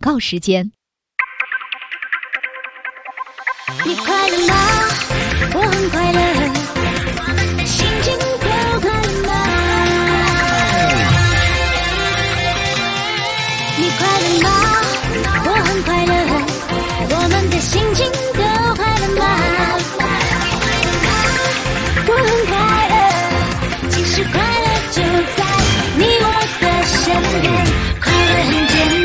告时间。 你快乐吗？我很快乐，心情都快乐吗？你快乐吗？我很快乐，我们的心情都快乐吗？我很快乐，其实快乐就在你我的身边，快乐很简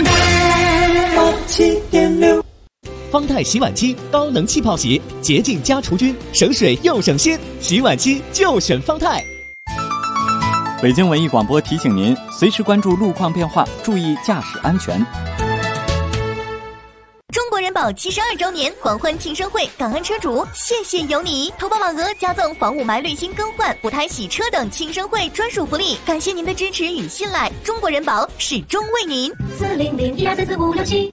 单。87.6 方太洗碗机高能气泡洗，洁净加除菌，省水又省心，洗碗机就选方太。 北京文艺广播提醒您，随时关注路况变化，注意驾驶安全。 中国人保72周年狂欢庆生会，感恩车主，谢谢有你！投保满额加赠房雾霾滤芯更换、补胎洗车等庆生会专属福利，感谢您的支持与信赖，中国人保始终为您。 40012344567。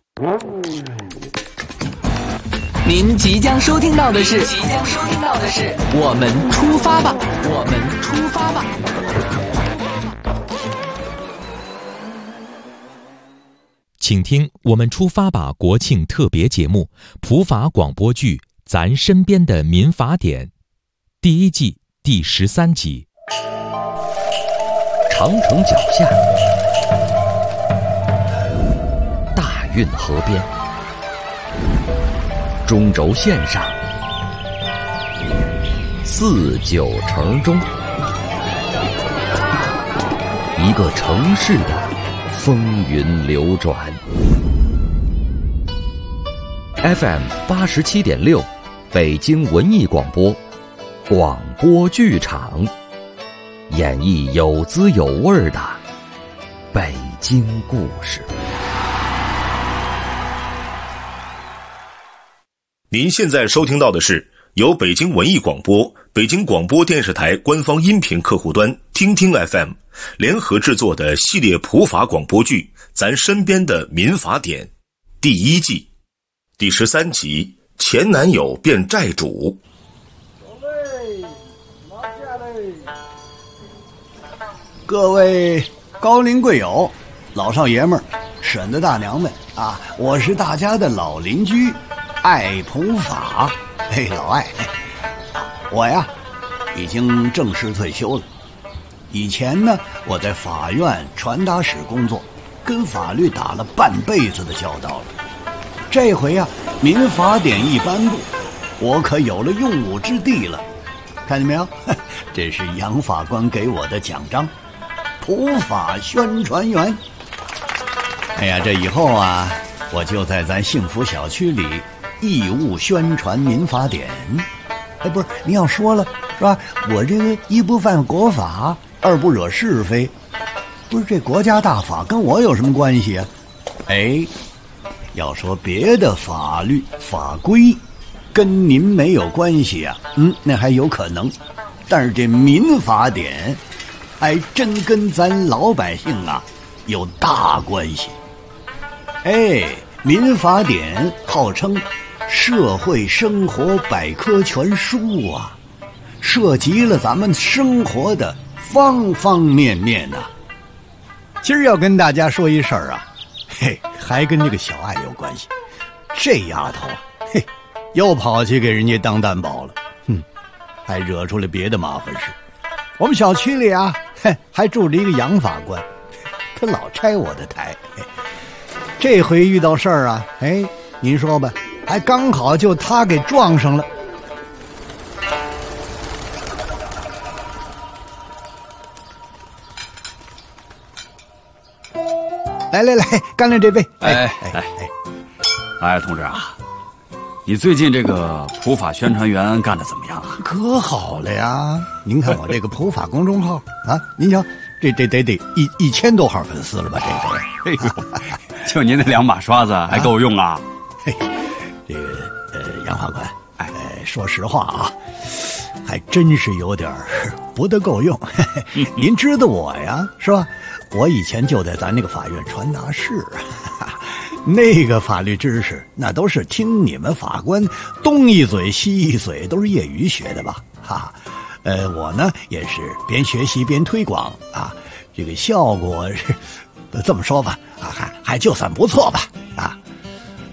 您即将收听到的是我们出发吧，我们出发吧。 请听我们出发吧国庆特别节目普法广播剧《咱身边的民法典》第1季第13集。 长城脚下，大运河边，中轴线上，49城中，一个城市的风云流转。FM 87.6，北京文艺广播，广播剧场，演绎有滋有味的北京故事。 您现在收听到的是由北京文艺广播、北京广播电视台官方音频客户端听听 FM 联合制作的系列普法广播剧《咱身边的民法典》第1季第13集，前男友变债主。 各位高龄贵友、老少爷们儿、婶子大娘们啊，我是大家的老邻居爱普法。嘿，老爱，我呀已经正式退休了。以前呢，我在法院传达室工作，跟法律打了半辈子的交道了。这回呀，民法典一颁布，我可有了用武之地了。看见没有？这是杨法官给我的奖章，普法宣传员。哎呀，这以后啊，我就在咱幸福小区里义务宣传民法典。哎，不是，你要说了是吧？我这个一不犯国法，二不惹是非，不是这国家大法跟我有什么关系啊？哎，要说别的法律法规跟您没有关系啊，那还有可能，但是这民法典还真跟咱老百姓啊有大关系。哎，民法典号称社会生活百科全书啊，涉及了咱们生活的方方面面啊。今儿要跟大家说一事儿啊，嘿，还跟这个小爱有关系。这丫头啊，嘿，又跑去给人家当担保了，还惹出了别的麻烦事。我们小区里啊，还住着一个杨法官，他老拆我的台。这回遇到事儿啊，哎，您说吧，还刚好就他给撞上了。来，干了这杯。 哎，同志啊，你最近这个普法宣传员干得怎么样啊？ 可好了呀！您看我这个普法公众号啊，您瞧，这得1000多号粉丝了吧？这个， 就您那2把刷子还够用啊？ 这个杨法官，说实话啊，还真是有点不得够用。您知道我呀，是吧？我以前就在咱那个法院传达室，那个法律知识那都是听你们法官东一嘴西一嘴，都是业余学的吧？我呢也是边学习边推广这个效果是这么说吧，还就算不错吧。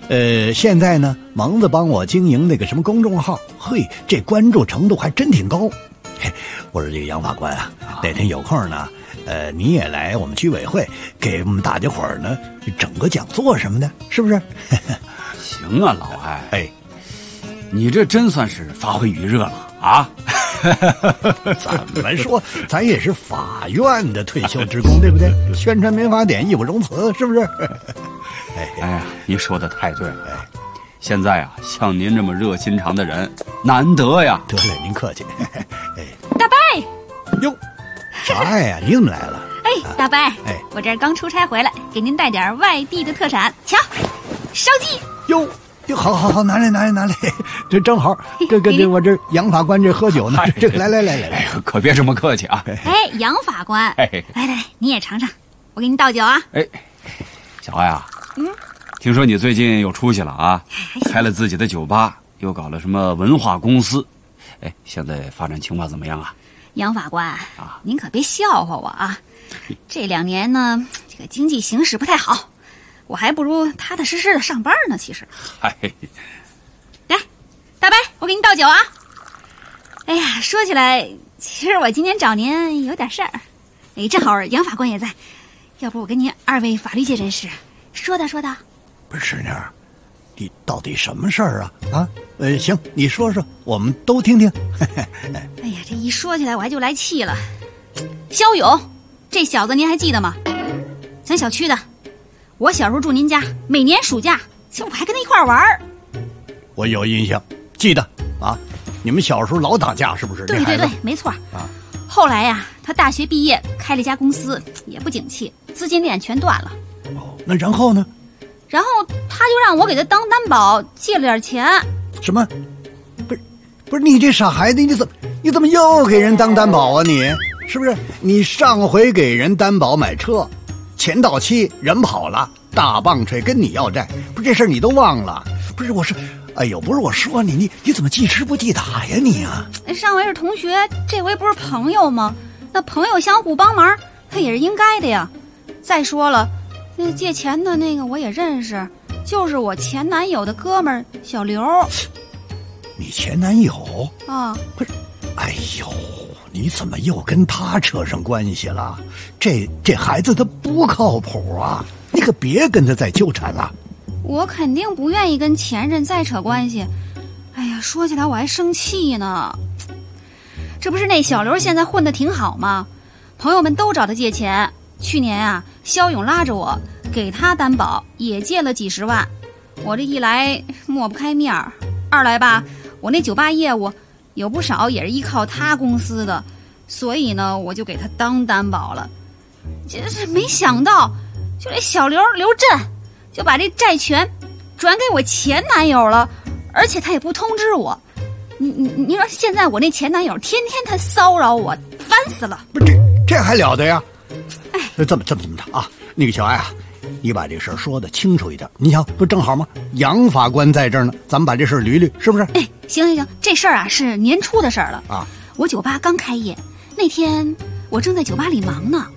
现在呢，蒙子帮我经营那个什么公众号，嘿，这关注程度还真挺高。嘿，我说这个杨法官啊，哪天有空呢，你也来我们居委会给我们大家伙儿呢整个讲座什么的，是不是？ 行啊，老艾，哎，你这真算是发挥余热了啊！ 怎么说，咱也是法院的退休职工，对不对？宣传民法典，义不容辞，是不是？ 哎呀，您说的太对了。现在啊，像您这么热心肠的人难得呀。 得嘞，您客气。 大伯， 哟，小艾呀，你怎么来了？ 哎，大伯，我这刚出差回来，给您带点外地的特产，瞧，烧鸡。 哟，好，拿来，这正好，这我这杨法官这喝酒呢，这来， 哎，可别这么客气啊。 哎，杨法官，来，你也尝尝，我给你倒酒啊。 哎，小艾啊，听说你最近有出息了啊，开了自己的酒吧，又搞了什么文化公司，哎，现在发展情况怎么样啊？ 杨法官啊，您可别笑话我啊，这2年呢，这个经济形势不太好，我还不如踏踏实实的上班呢。其实，来，大伯，我给你倒酒啊。哎呀，说起来，其实我今天找您有点事儿，哎，正好杨法官也在，要不我跟您2位法律界人士说道。 不是师娘，你到底什么事儿啊？啊，行，你说说，我们都听听。 哎呀，这一说起来我还就来气了。肖勇，这小子您还记得吗？咱小区的，我小时候住您家，每年暑假，其实我还跟他一块玩儿。 我有印象，记得啊。你们小时候老打架是不是？ 对，没错啊。后来呀，他大学毕业开了一家公司，也不景气，资金链全断了。 哦，那然后呢？ 然后他就让我给他当担保，借了点钱。 什么？不是你这傻孩子，你怎么又给人当担保啊？你是不是？你上回给人担保买车，钱到期人跑了，大棒槌跟你要债，不是这事儿你都忘了？不是我是，哎呦，不是我说你怎么记吃不记打呀你啊？ 上回是同学，这回不是朋友吗？那朋友相互帮忙，他也是应该的呀。再说了，那借钱的那个我也认识，就是我前男友的哥们儿小刘。 你前男友啊？ 不是，哎呦，你怎么又跟他扯上关系了？这孩子他不靠谱啊！你可别跟他再纠缠了。 我肯定不愿意跟前任再扯关系。哎呀，说起来我还生气呢。这不是那小刘现在混得挺好吗？朋友们都找他借钱。去年啊，肖勇拉着我给他担保，也借了几十万。我这一来抹不开面儿，二来吧，我那酒吧业务有不少也是依靠他公司的，所以呢，我就给他当担保了。就是没想到，就这小刘震就把这债权转给我前男友了，而且他也不通知我。你说现在我那前男友天天他骚扰我，烦死了。 不是这还了得呀？哎，这么的啊？那个小艾啊，你把这事儿说的清楚一点。你瞧，不正好吗？杨法官在这儿呢，咱们把这事儿捋捋，是不是？ 哎，行，这事儿啊是年初的事儿了啊。 我酒吧刚开业那天，我正在酒吧里忙呢。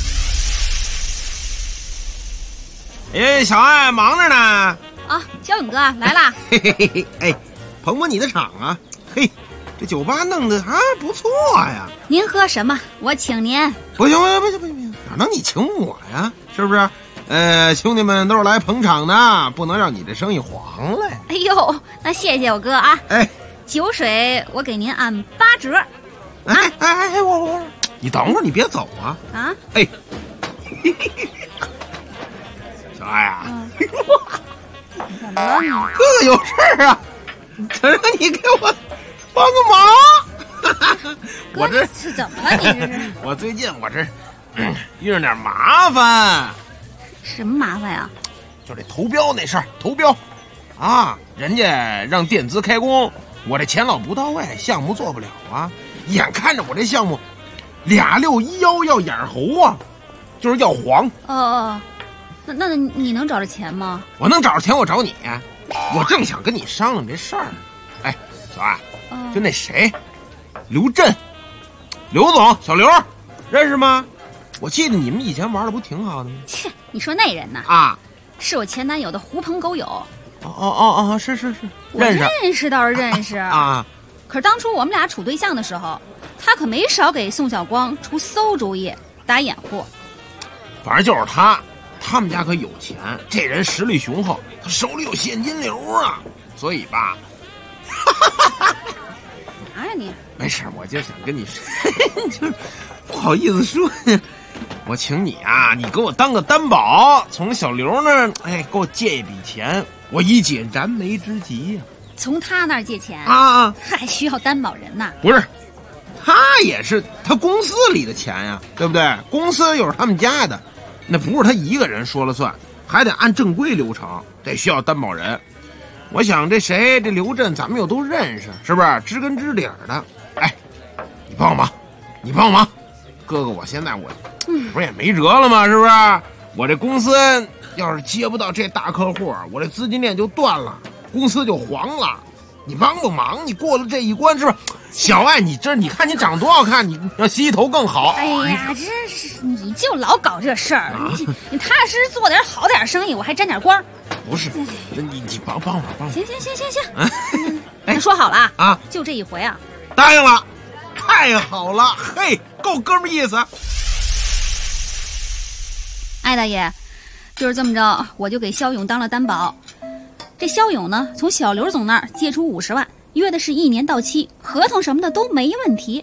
哎，小艾忙着呢。 啊，肖勇哥来啦！ 嘿，哎，捧你的场啊！嘿，这酒吧弄得还不错呀。 您喝什么？我请您。 不行，哪能你请我呀？是不是？兄弟们都是来捧场的，不能让你这生意黄了呀。 哎呦，那谢谢我哥啊。 哎， 酒水我给您按8折。 哎，我，你等会儿，你别走啊！ 啊？ 哎，小艾啊， 怎么了你？ 哥哥有事儿啊，想让你给我帮个忙。我这是怎么了？你这是？ 我最近遇上点麻烦。 什么麻烦呀？ 就这投标那事儿，投标啊，人家让垫资开工，我这钱老不到位，项目做不了啊。眼看着我这项目2611要眼猴啊，就是要黄。 那你能找着钱吗？ 我能找着钱，我找你。我正想跟你商量这事儿。哎，小艾，就那谁，刘震，刘总，小刘，认识吗？我记得你们以前玩的不挺好的吗？ 切，你说那人呢？ 啊， 是我前男友的狐朋狗友。 是， 认识倒是认识啊。 可是当初我们俩处对象的时候，他可没少给宋小光出馊主意，打掩护。 反正就是他们家可有钱，这人实力雄厚，他手里有现金流啊，所以吧。 啥呀你？ 没事，我就想跟你说，就是不好意思说，我请你啊，你给我当个担保，从小刘那儿给我借一笔钱，我以解燃眉之急呀。 从他那儿借钱啊？ 还需要担保人呐？ 不是，他也是他公司里的钱呀，对不对？公司又是他们家的，那不是他一个人说了算，还得按正规流程，得需要担保人。我想这刘震咱们又都认识，是不是知根知底的？你帮我忙，哥哥，我现在不是也没辙了吗？是不是？我这公司要是接不到这大客户，我这资金链就断了，公司就黄了。你帮不忙？你过了这一关，是不是？小爱，你看你长得多好看，你要洗洗头更好。 哎呀，真是你就老搞这事儿，你踏实做点好点生意，我还沾点光。 不是，你帮我。 行，那说好了啊， 就这一回啊。 答应了，太好了，嘿，够哥们意思。 艾大爷，就是这么着，我就给肖勇当了担保。这肖勇呢，从小刘总那儿借出50万，约的是1年到期，合同什么的都没问题。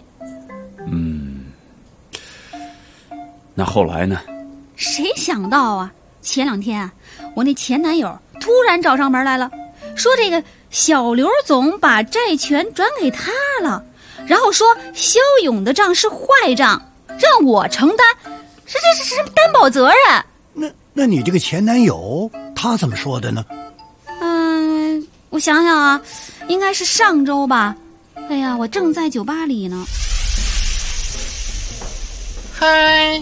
那后来呢？ 谁想到啊，前2天我那前男友突然找上门来了，说这个小刘总把债权转给他了，然后说肖勇的账是坏账，让我承担这担保责任。 那你这个前男友他怎么说的呢？ 我想想啊，应该是上周吧。哎呀，我正在酒吧里呢。 嗨，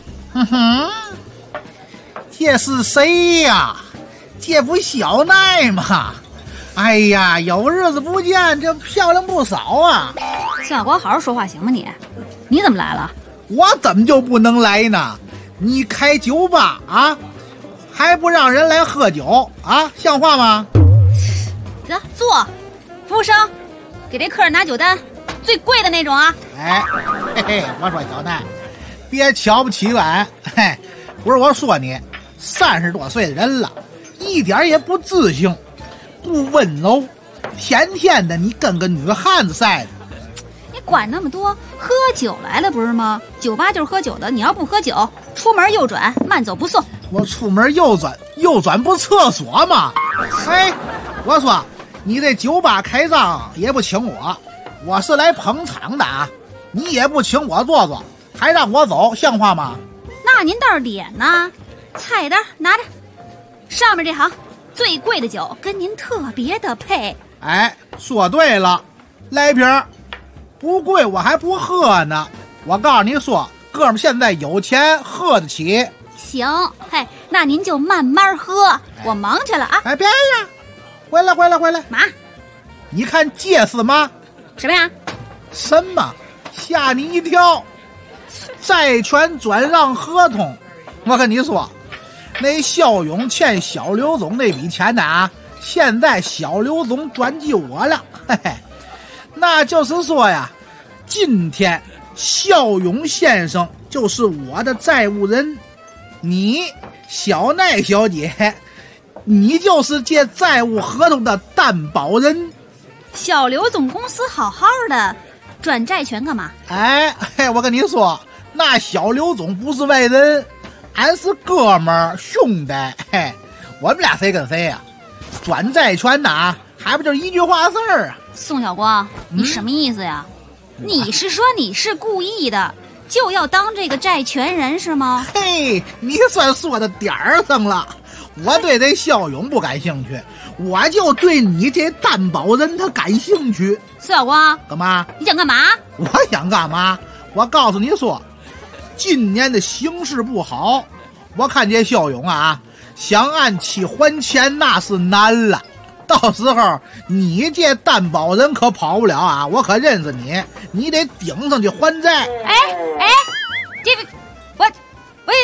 这是谁呀？这不小奈吗？哎呀，有日子不见，这漂亮不少啊！ 小光，好好说话行吗你？你怎么来了？ 我怎么就不能来呢？你开酒吧啊，还不让人来喝酒啊？像话吗？ 行，坐。服务生，给这客人拿酒单，最贵的那种啊！ 我说小奈，别瞧不起俺，不是我说你，30多岁的人了，一点也不自信，不温柔，天天的你跟个女汉子似的。 你管那么多，喝酒来了不是吗？酒吧就是喝酒的，你要不喝酒，出门右转，慢走不送。 我出门右转不厕所吗？我说你这酒吧开张也不请我是来捧场的啊！你也不请我坐坐，还让我走，像话吗？ 那您倒是点呢，菜单拿着，上面这行最贵的酒跟您特别的配。 说对了，来瓶，不贵我还不喝呢。我告诉你说，哥们现在有钱喝得起。 行，那您就慢慢喝，我忙去了啊！ 别呀，回来！ 嘛？ 你看这是吗？ 什么呀？ 什么？吓你一跳！债权转让合同。我跟你说，那肖勇欠小刘总那笔钱呢现在小刘总转给我了。那就是说呀，今天肖勇先生就是我的债务人，你小奈小姐，你就是这债务合同的担保人。 小刘总公司好好的，转债权干嘛？ 我跟你说，那小刘总不是外人，俺是哥们儿兄弟。我们俩谁跟谁呀？转债权呐，还不就是一句话事儿啊？ 宋小光，你什么意思呀？你是说你是故意的，就要当这个债权人是吗？ 你算说到点儿上了。我对这肖勇不感兴趣，我就对你这担保人他感兴趣。 宋小光， 干嘛？ 你想干嘛？ 我想干嘛？我告诉你说，今年的形势不好，我看这肖勇啊，想按期还钱那是难了。到时候你这担保人可跑不了啊！我可认识你，你得顶上去还债。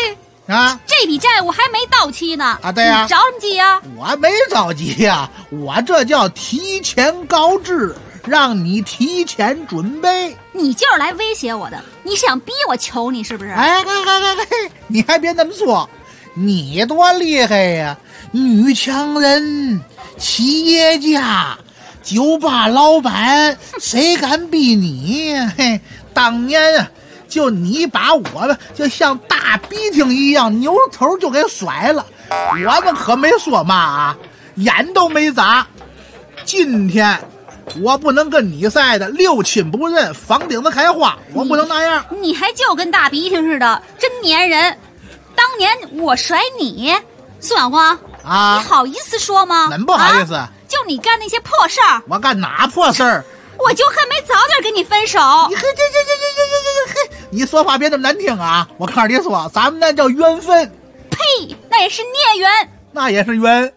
啊， 这笔债务还没到期呢。 啊，对呀， 你着什么急呀？ 我没着急呀，我这叫提前告知，让你提前准备。 你就是来威胁我的，你是想逼我求你是不是？ 哎，你还别那么说，你多厉害呀！女强人、企业家、酒吧老板，谁敢逼你？嘿，当年啊，就你把我们就像大鼻涕一样扭头就给甩了，我们可没说嘛啊，眼都没眨。今天我不能跟你赛的六亲不认，房顶子开花，我不能那样。 你还就跟大鼻涕似的，真粘人。当年我甩你，宋小光啊， 你好意思说吗？ 怎么不好意思？ 就你干那些破事儿。 我干哪破事儿？ 我就恨没早点跟你分手。 你这，你说话别那么难听啊！我看你说，咱们那叫缘分。 呸，那也是孽缘。 那也是缘。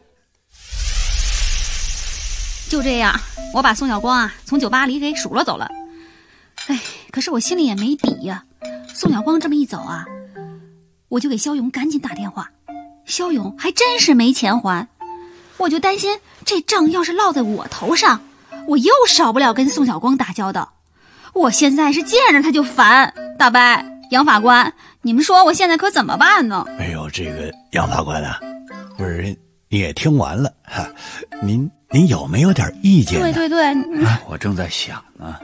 就这样，我把宋小光啊从酒吧里给数落走了。哎，可是我心里也没底呀。宋小光这么一走啊，我就给肖勇赶紧打电话。肖勇还真是没钱还，我就担心这账要是落在我头上，我又少不了跟宋小光打交道。我现在是见着他就烦。大伯、杨法官，你们说我现在可怎么办呢？ 哎呦，这个杨法官啊，不是你也听完了哈，您有没有点意见呢？ 对， 我正在想呢。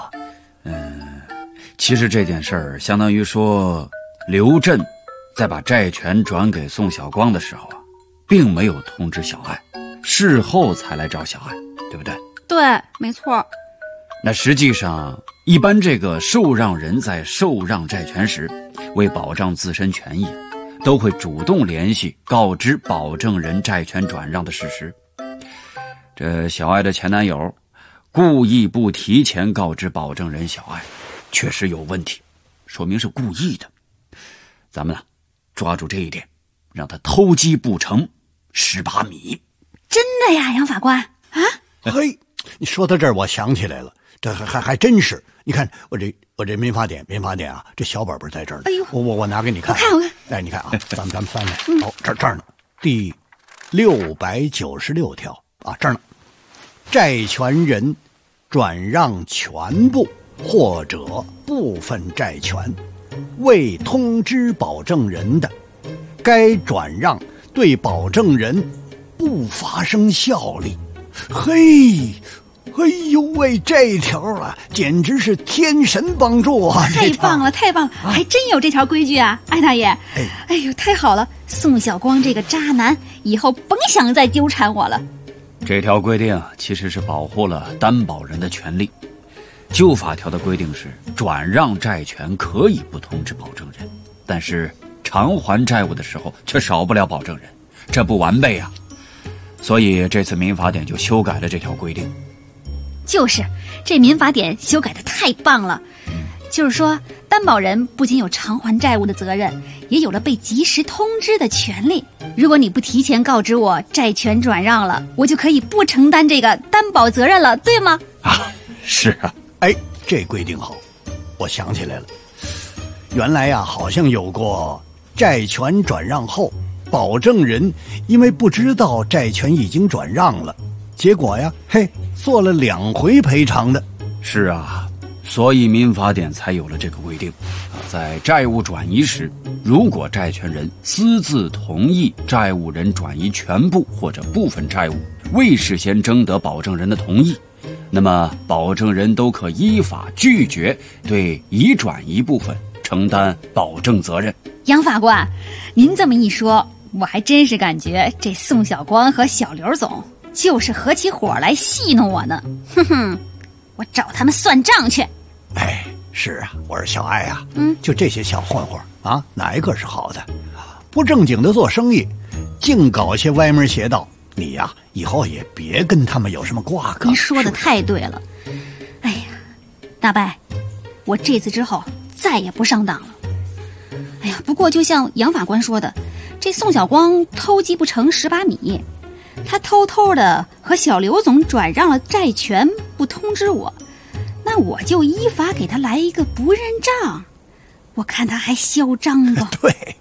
其实这件事儿相当于说，刘震在把债权转给宋小光的时候啊，并没有通知小爱，事后才来找小爱，对不对？ 对，没错。 那实际上，一般这个受让人在受让债权时，为保障自身权益，都会主动联系告知保证人债权转让的事实。这小爱的前男友故意不提前告知保证人小爱，确实有问题，说明是故意的。咱们呢，抓住这一点，让他偷鸡不成蚀把米。 真的呀，杨法官啊！ 嘿，你说到这儿，我想起来了，这还真是。你看我这民法典啊，这小本本在这儿呢。 哎呦， 我拿给你看。 我看。 哎，你看啊，咱们翻来。哦，这儿呢，第696条啊，这儿呢。债权人转让全部或者部分债权未通知保证人的，该转让对保证人不发生效力。嘿，哎呦喂，这条啊，简直是天神帮助啊！ 太棒了，还真有这条规矩啊，艾大爷。哎呦，太好了，宋小光这个渣男以后甭想再纠缠我了。 这条规定其实是保护了担保人的权利。旧法条的规定是，转让债权可以不通知保证人，但是偿还债务的时候却少不了保证人，这不完备啊。所以这次民法典就修改了这条规定。 就是这民法典修改的太棒了，就是说担保人不仅有偿还债务的责任，也有了被及时通知的权利。如果你不提前告知我债权转让了，我就可以不承担这个担保责任了，对吗？ 是啊。 哎，这规定好，我想起来了，原来呀，好像有过债权转让后，保证人因为不知道债权已经转让了，结果呀，做了2回赔偿的。 是啊，所以民法典才有了这个规定。在债务转移时，如果债权人私自同意债务人转移全部或者部分债务，未事先征得保证人的同意，那么保证人都可依法拒绝对已转移部分承担保证责任。 杨法官，您这么一说，我还真是感觉这宋小光和小刘总就是合起伙来戏弄我呢。哼哼，我找他们算账去。 哎，是啊，我说小爱啊，就这些小混混啊，哪一个是好的？不正经的做生意，净搞些歪门邪道，你呀，以后也别跟他们有什么瓜葛。 您说的太对了。哎呀，大伯，我这次之后再也不上当了。哎呀，不过就像杨法官说的，这宋小光偷鸡不成蚀把米，他偷偷的和小刘总转让了债权，不通知我，那我就依法给他来一个不认账，我看他还嚣张不？ 对，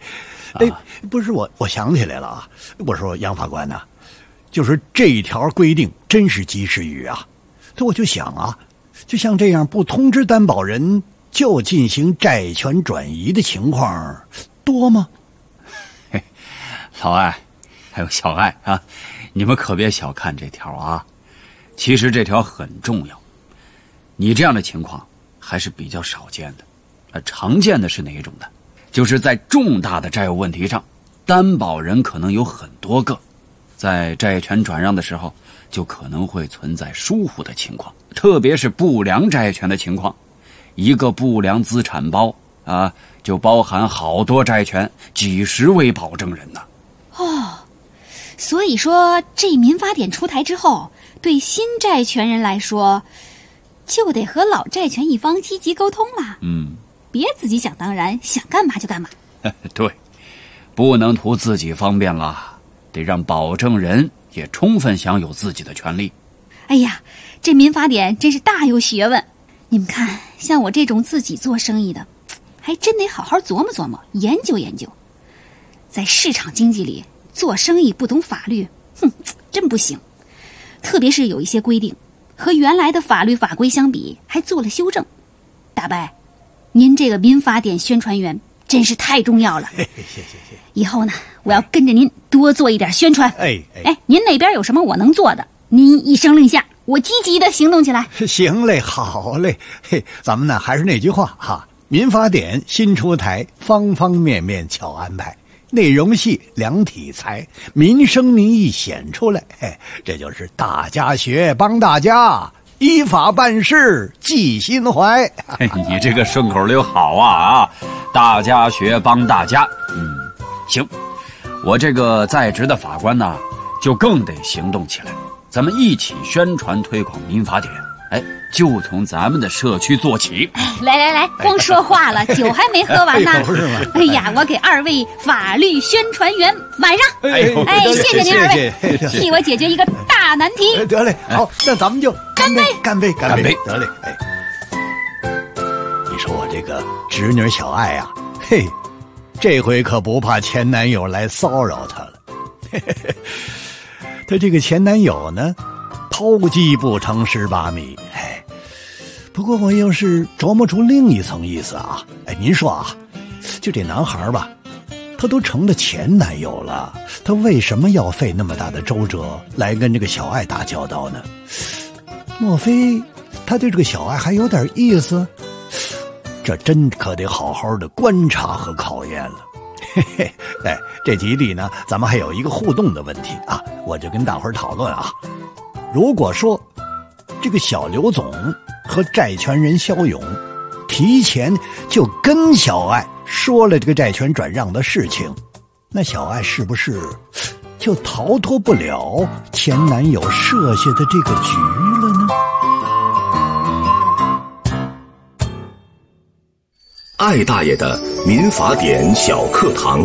不是我想起来了啊，我说杨法官呐，就是这条规定真是及时雨啊。这我就想啊，就像这样不通知担保人就进行债权转移的情况多吗？ 老艾还有小艾啊，你们可别小看这条啊，其实这条很重要。你这样的情况还是比较少见的，常见的是哪一种呢？就是在重大的债务问题上，担保人可能有很多个，在债权转让的时候就可能会存在疏忽的情况，特别是不良债权的情况。一个不良资产包啊，就包含好多债权，几十位保证人呢。 所以说这民法典出台之后，对新债权人来说就得和老债权一方积极沟通了。别自己想当然，想干嘛就干嘛。 对，不能图自己方便了，得让保证人也充分享有自己的权利。 哎呀，这民法典真是大有学问。你们看，像我这种自己做生意的，还真得好好琢磨琢磨，研究研究。在市场经济里做生意不懂法律，真不行。特别是有一些规定和原来的法律法规相比还做了修正。大伯，您这个民法典宣传员真是太重要了。 谢谢。 以后呢，我要跟着您多做一点宣传。您那边有什么我能做的，您一声令下，我积极的行动起来。 行嘞，好嘞。咱们呢还是那句话哈，民法典新出台，方方面面巧安排，内容细，量体裁，民生民意显出来。这就是大家学帮大家，依法办事记心怀。 你这个顺口溜好啊！大家学帮大家。行，我这个在职的法官呢，就更得行动起来。咱们一起宣传推广民法典。就从咱们的社区做起。 来，光说话了，酒还没喝完呢。 不是吗？ 哎呀，我给二位法律宣传员满上。谢谢您二位，替我解决一个大难题。 得嘞，好，那咱们就干杯！得嘞，你说我这个侄女小爱啊，这回可不怕前男友来骚扰她了。她这个前男友呢，偷鸡不成18米。不过我又是琢磨出另一层意思啊。您说啊，就这男孩吧，他都成了前男友了，他为什么要费那么大的周折来跟这个小爱打交道呢？莫非他对这个小爱还有点意思？这真可得好好的观察和考验了。这集里呢，咱们还有一个互动的问题啊，我就跟大伙儿讨论啊。如果说这个小刘总和债权人肖勇提前就跟小爱说了这个债权转让的事情，那小爱是不是就逃脱不了前男友设下的这个局了呢？ 艾大爷的民法典小课堂。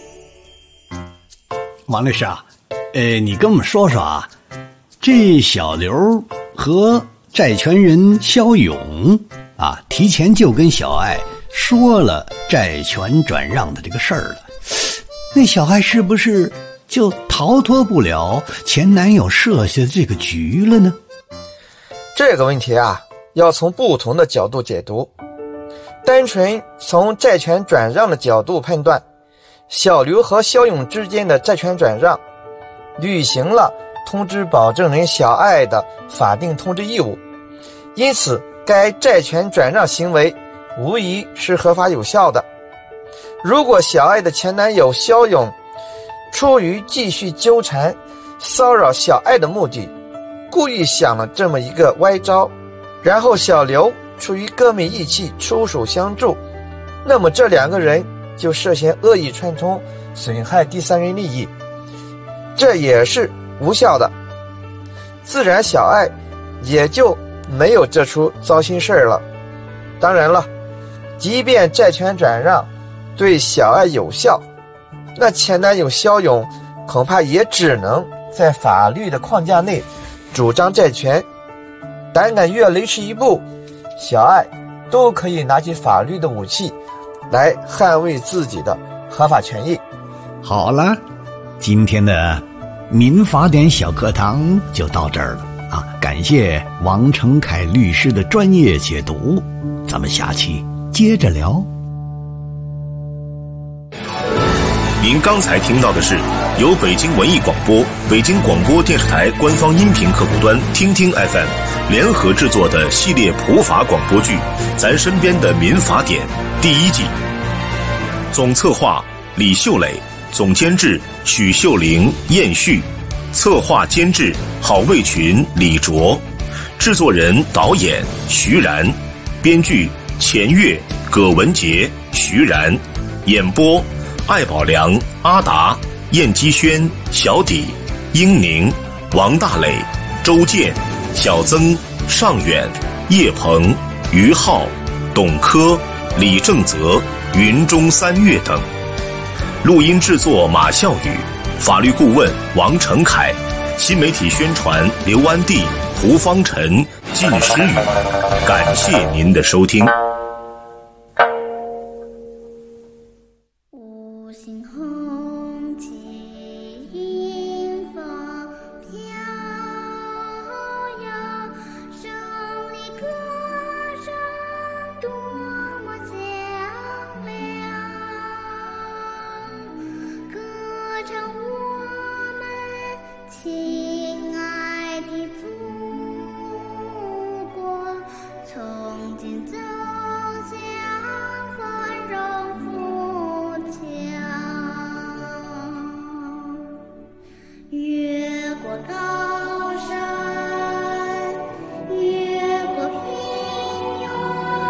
王律师啊，你跟我们说说啊，这小刘和债权人肖勇啊，提前就跟小爱说了债权转让的这个事儿了，那小爱是不是就逃脱不了前男友设下的这个局了呢？ 这个问题啊，要从不同的角度解读。单纯从债权转让的角度判断，小刘和肖勇之间的债权转让履行了通知保证人小爱的法定通知义务，因此该债权转让行为无疑是合法有效的。如果小爱的前男友肖勇出于继续纠缠骚扰小爱的目的，故意想了这么一个歪招，然后小刘出于哥们义气出手相助，那么这两个人就涉嫌恶意串通，损害第三人利益，这也是无效的，自然小爱也就没有这出糟心事儿了。当然了，即便债权转让对小爱有效，那前男友肖勇恐怕也只能在法律的框架内主张债权，胆敢越雷池一步，小爱都可以拿起法律的武器来捍卫自己的合法权益。 好了，今天的民法典小课堂就到这儿了啊！感谢王成凯律师的专业解读，咱们下期接着聊。 您刚才听到的是由北京文艺广播、北京广播电视台官方音频客户端听听 FM 联合制作的系列普法广播剧《咱身边的民法典》第1季。总策划李秀磊，总监制许秀玲、燕旭，策划监制郝卫群、李卓，制作人导演徐然，编剧钱月、葛文杰、徐然，演播艾宝良、阿达、燕基轩、小底、英宁、王大磊、周健、小曾、尚远、叶鹏、于浩、董科、李正泽、云中三月等。录音制作马孝宇，法律顾问王成凯，新媒体宣传刘安娣、胡方晨、靳诗雨。感谢您的收听。 亲爱的祖国，从今走向繁荣富强，越过高山，越过平原，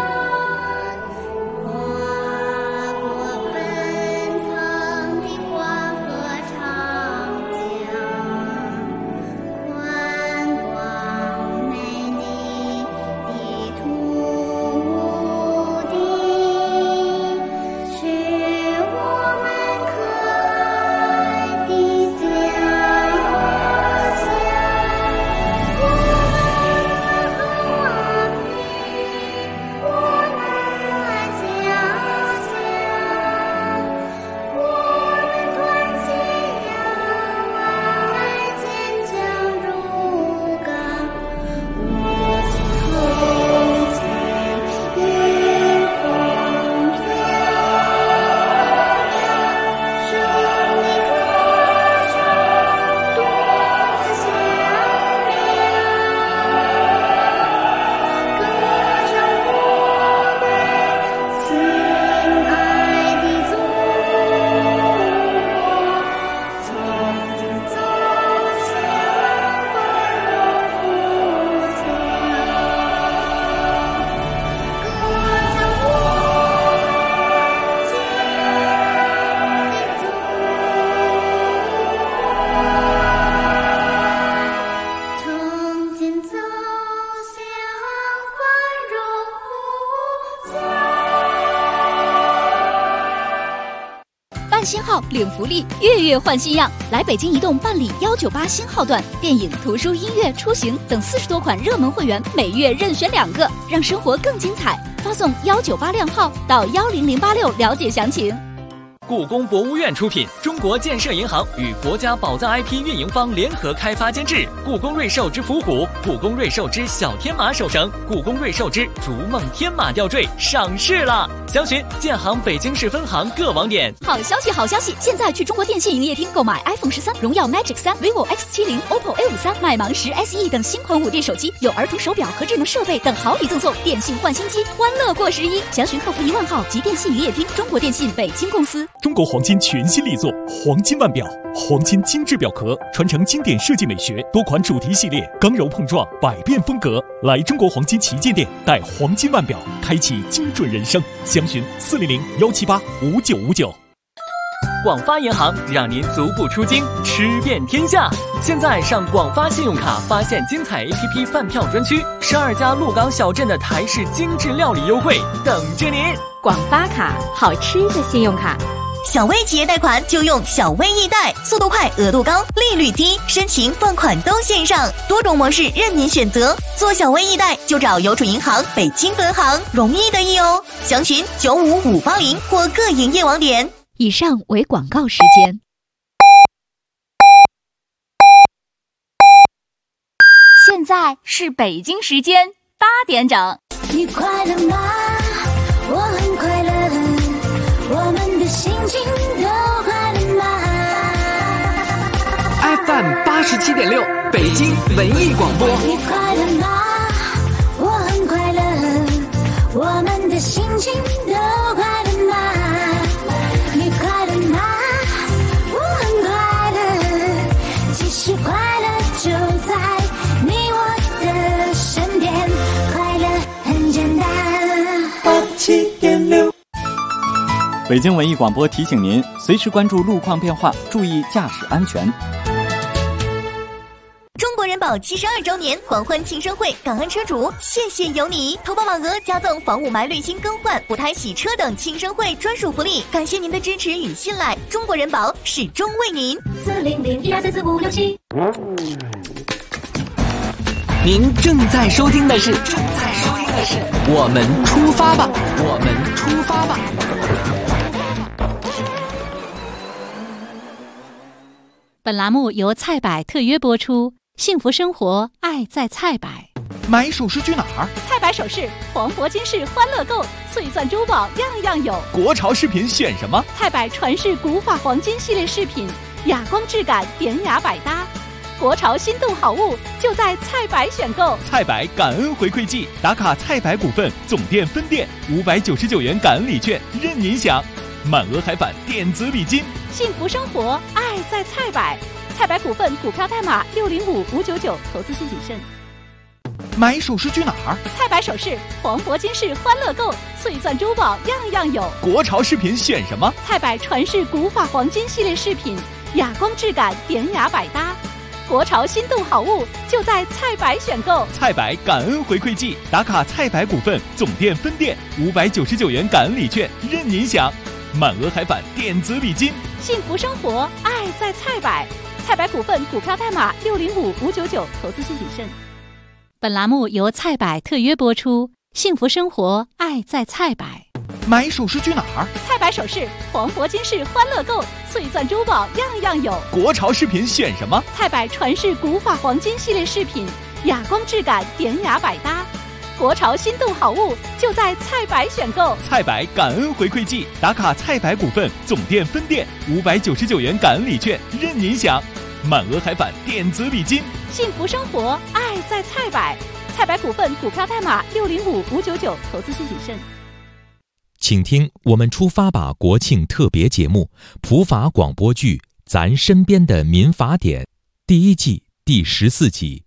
跨过奔腾的黄河长江。 新号领福利，月月换新样。来北京移动办理198新号段，电影、图书、音乐、出行等40多款热门会员，每月任选2个，让生活更精彩。发送198靓号到10086了解详情。 故宫博物院出品，中国建设银行与国家宝藏 IP 运营方联合开发监制。故宫瑞兽之伏虎、故宫瑞兽之小天马手绳、故宫瑞兽之逐梦天马吊坠上市了，详询建行北京市分行各网点。 好消息，好消息！现在去中国电信营业厅购买 iPhone 13、荣耀 Magic 3、vivo X70、OPPO A53、麦芒10 SE 等新款5电手机，有儿童手表和智能设备等好礼赠送。电信换新机，欢乐过11。详询客服1万号及电信营业厅。中国电信北京公司。 中国黄金全新力作黄金腕表，黄金精致表壳，传承经典设计美学，多款主题系列，刚柔碰撞，百变风格。来中国黄金旗舰店，带黄金腕表，开启精准人生。详询400-178-5959。 广发银行让您足不出京，吃遍天下。现在上广发信用卡发现精彩 APP 饭票专区，12家鹿港小镇的台式精致料理优惠等着您。 广发卡，好吃的信用卡。 小微企业贷款就用小微易贷，速度快，额度高，利率低，申请放款都线上，多种模式任您选择。做小微易贷就找邮储银行北京分行，容易得意哦。详询95580或各营业网点。 以上为广告时间。 现在是北京时间8点整。 你快乐吗？我很快乐，我们的心情都快乐吗 ？FM 87.6，北京文艺广播。 你快乐吗？我很快乐，我们的心情都快乐吗？你快乐吗？我很快乐，其实快乐就在你我的身边，快乐很简单。87.6， 北京文艺广播提醒您，随时关注路况变化，注意驾驶安全。 中国人保72周年狂欢庆生会，感恩车主，谢谢有你！投保满额加赠防雾霾滤芯更换、补胎洗车等庆生会专属福利，感谢您的支持与信赖，中国人保始终为您。40012344567。 您正在收听的是我们出发吧，我们出发吧。 本栏目由菜百特约播出，幸福生活，爱在菜百。 买首饰去哪儿？ 菜百首饰，黄渤金饰欢乐购，翠钻珠宝样样有。 国潮饰品选什么？ 菜百传世古法黄金系列饰品，哑光质感，典雅百搭。国潮心动好物就在菜百选购。 菜百感恩回馈季，打卡菜百股份总店分店599元感恩礼券任您享，满额还返电子礼金。 幸福生活，爱在菜百。菜百股份股票代码605599，投资需谨慎。 买首饰去哪儿？ 菜百首饰，黄渤金饰欢乐购，翠钻珠宝样样有。 国潮饰品选什么？ 菜百传世古法黄金系列饰品，哑光质感，典雅百搭。国潮心动好物就在菜百选购。 菜百感恩回馈季，打卡菜百股份总店分店599元感恩礼券任您享，满额还返电子礼金。 幸福生活，爱在菜百。菜百股份股票代码605599，投资需谨慎。本栏目由菜百特约播出，幸福生活，爱在菜百。 买首饰去哪儿？ 菜百首饰，黄渤金饰欢乐购，翠钻珠宝样样有。 国潮饰品选什么？ 菜百传世古法黄金系列饰品，哑光质感，典雅百搭。国潮心动好物就在菜百选购。 菜百感恩回馈季，打卡菜百股份总店分店599元感恩礼券任您享，满额还返电子礼金。 幸福生活，爱在菜百。菜百股份股票代码605599，投资需谨慎。 请听我们出发吧国庆特别节目普法广播剧《咱身边的民法典》第1季第14集。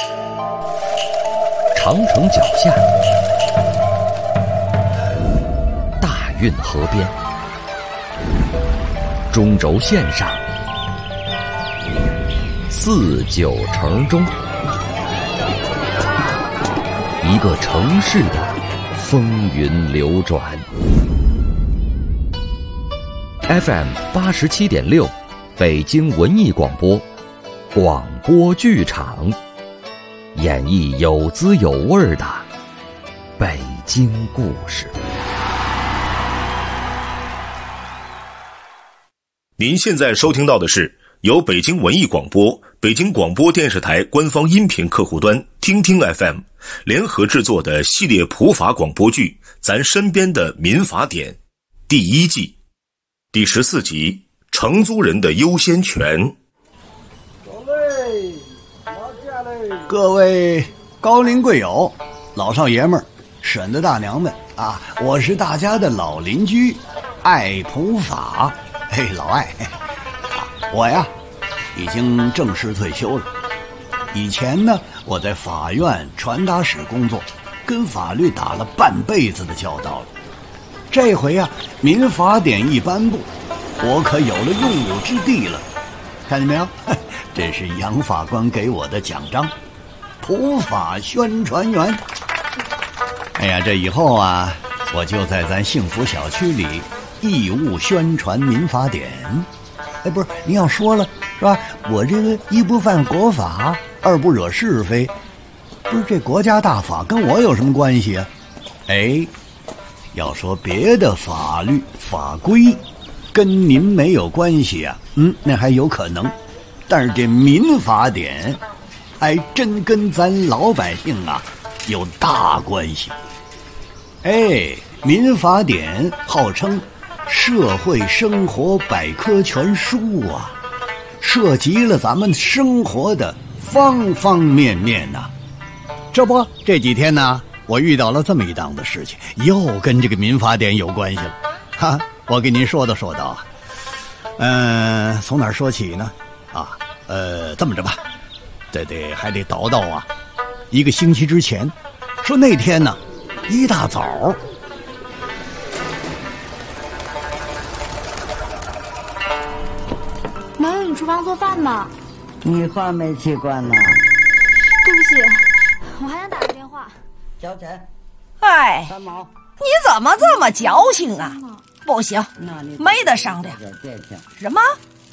长城脚下，大运河边，中轴线上，4、9城中，一个城市的风云流转。FM 87.6，北京文艺广播，广播剧场，演绎有滋有味的北京故事。 您现在收听到的是由北京文艺广播、北京广播电视台官方音频客户端听听 FM 联合制作的系列普法广播剧《咱身边的民法典》第1季第14集承租人的优先权。 各位高龄贵友、老少爷们儿、婶子大娘们啊，我是大家的老邻居艾普法。嘿，老艾，我呀已经正式退休了。以前呢，我在法院传达室工作，跟法律打了半辈子的交道了。这回呀，民法典一颁布，我可有了用武之地了。看见没有？这是杨法官给我的奖章，普法宣传员。哎呀，这以后啊，我就在咱幸福小区里义务宣传民法典。哎，不是，您要说了是吧？我这个一不犯国法，二不惹是非，不是这国家大法跟我有什么关系啊？哎，要说别的法律法规跟您没有关系啊，那还有可能。但是这民法典，还真跟咱老百姓啊有大关系。民法典号称社会生活百科全书啊，涉及了咱们生活的方方面面呐。这不，这几天呢，我遇到了这么一档子事情，又跟这个民法典有关系了。哈，我给您说道啊。从哪儿说起呢？这么着吧，还得倒啊。1个星期之前，说那天呢，一大早， 毛友，你厨房做饭吗？ 你换煤气关了。 对不起，我还想打个电话。 交钱。 哎 ，3毛。 你怎么这么矫情啊？不行，没得商量。什么？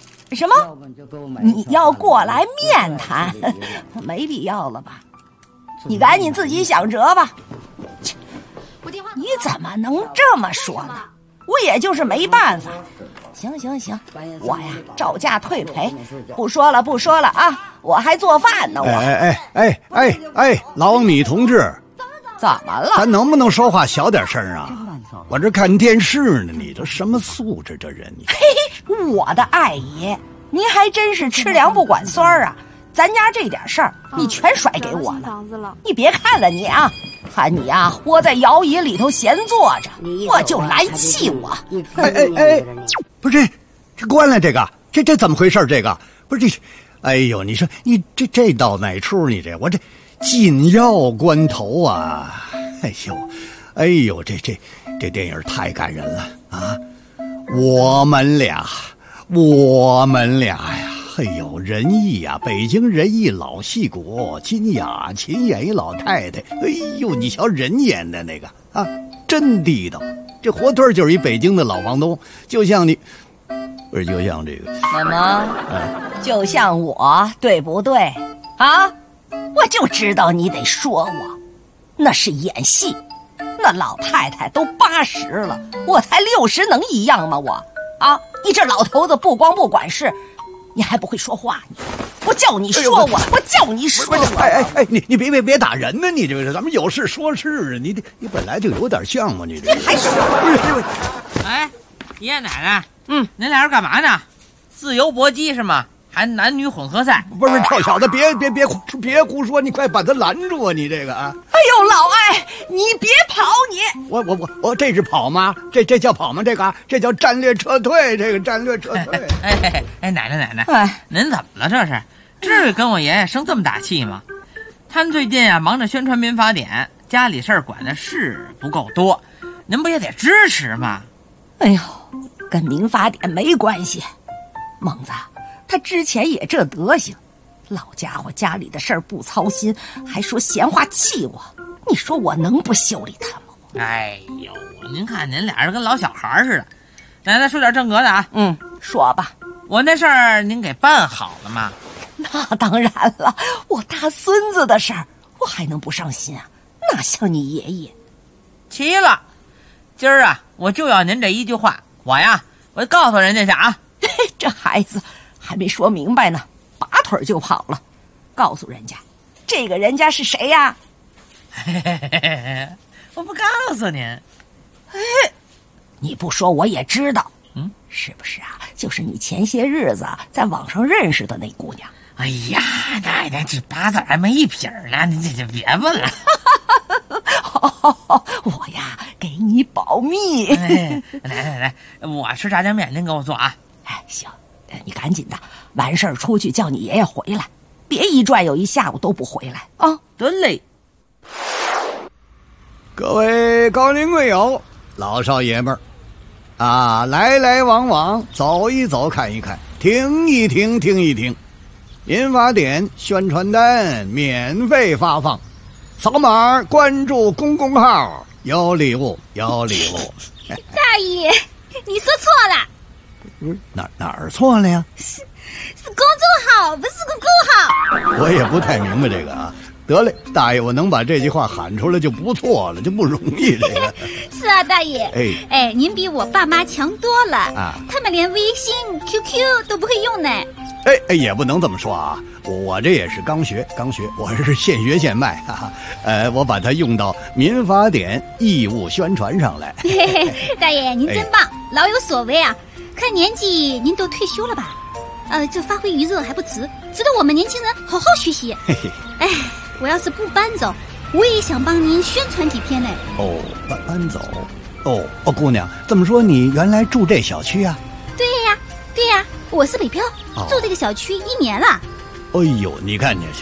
你要过来面谈？没必要了吧？你赶紧自己想辙吧。你怎么能这么说呢？我也就是没办法。行，我呀照价退赔。不说了啊！我还做饭呢。 老米同志， 怎么了？ 咱能不能说话小点声啊？我这看电视呢，你这什么素质？这人你。 嘿，我的爱爷，您还真是吃凉不管酸啊！咱家这点事儿，你全甩给我了。你别看了你啊，看你啊，活在摇椅里头闲坐着，我就来气我。 不是这关了这个，这怎么回事？这个不是这，哎呦，你说你这到哪出？你这我这紧要关头啊！哎呦，这电影太感人了啊！我们俩呀，仁义呀，北京仁义老戏骨金雅琴演一老太太，你瞧人演的那个啊，真地道。这活脱就是一北京的老房东，就像你，不是就像这个什么？就像我，对不对啊？我就知道你得说我，那是演戏。那老太太都80了，我才60，能一样吗？你这老头子不光不管事，你还不会说话。我叫你说我，我叫你说我。 你别打人呢！你这个咱们有事说事，你本来就有点像嘛，你这还说哎，爷爷奶奶，您俩人干嘛呢？自由搏击是吗？还男女混合赛？ 不是，臭小子，别胡说！你快把他拦住啊！你这个啊！ 哎呦，老艾，你别跑！你我这是跑吗？这叫跑吗？这叫战略撤退！这个战略撤退！ 奶奶，您怎么了？这是至于跟我爷爷生这么大气吗？他们最近啊忙着宣传民法典，家里事儿管的是不够多，您不也得支持吗？ 哎呦，跟民法典没关系，猛子。他之前也这德行，老家伙家里的事儿不操心，还说闲话气我，你说我能不修理他吗？ 哎呦，您看您俩人跟老小孩似的。奶奶说点正格的啊。 说吧。 我那事儿您给办好了吗？ 那当然了，我大孙子的事儿我还能不上心啊？哪像你爷爷。 齐了，今儿啊我就要您这一句话，我告诉人家去啊。 这孩子还没说明白呢，拔腿就跑了。告诉人家，这个人家是谁呀？ 我不告诉您。 你不说我也知道。是不是啊？就是你前些日子在网上认识的那姑娘。 哎呀，奶奶，这8字还没一撇呢，你这就别问了。 我呀，给你保密。 来，我吃炸酱面，您给我做啊。 行，你赶紧的，完事儿出去叫你爷爷回来，别一转悠一下午都不回来啊！ 得嘞。 各位高龄贵友、老少爷们儿啊，来来往往，走一走，看一看，听一听，听一听。民法典宣传单免费发放，扫码关注公众号，有礼物，有礼物。 大爷，你说错了。 哪儿错了呀？ 是公众号，不是公共号。 我也不太明白这个啊。得嘞，大爷，我能把这句话喊出来就不错了，就不容易这个。 什么？ 啊，大爷。 哎， 您比我爸妈强多了啊！他们连微信、QQ 都不会用呢。 哎，也不能这么说啊，我这也是刚学，我是现学现卖，哈哈。我把它用到民法典义务宣传上来。 大爷，您真棒，老有所为啊！看年纪您都退休了吧？这发挥余热还不迟，值得我们年轻人好好学习。哎，我要是不搬走，我也想帮您宣传几天呢。 哦，搬走？哦，姑娘，这么说你原来住这小区啊？ 对呀，我是北漂，住这个小区1年了。 哎呦，你看这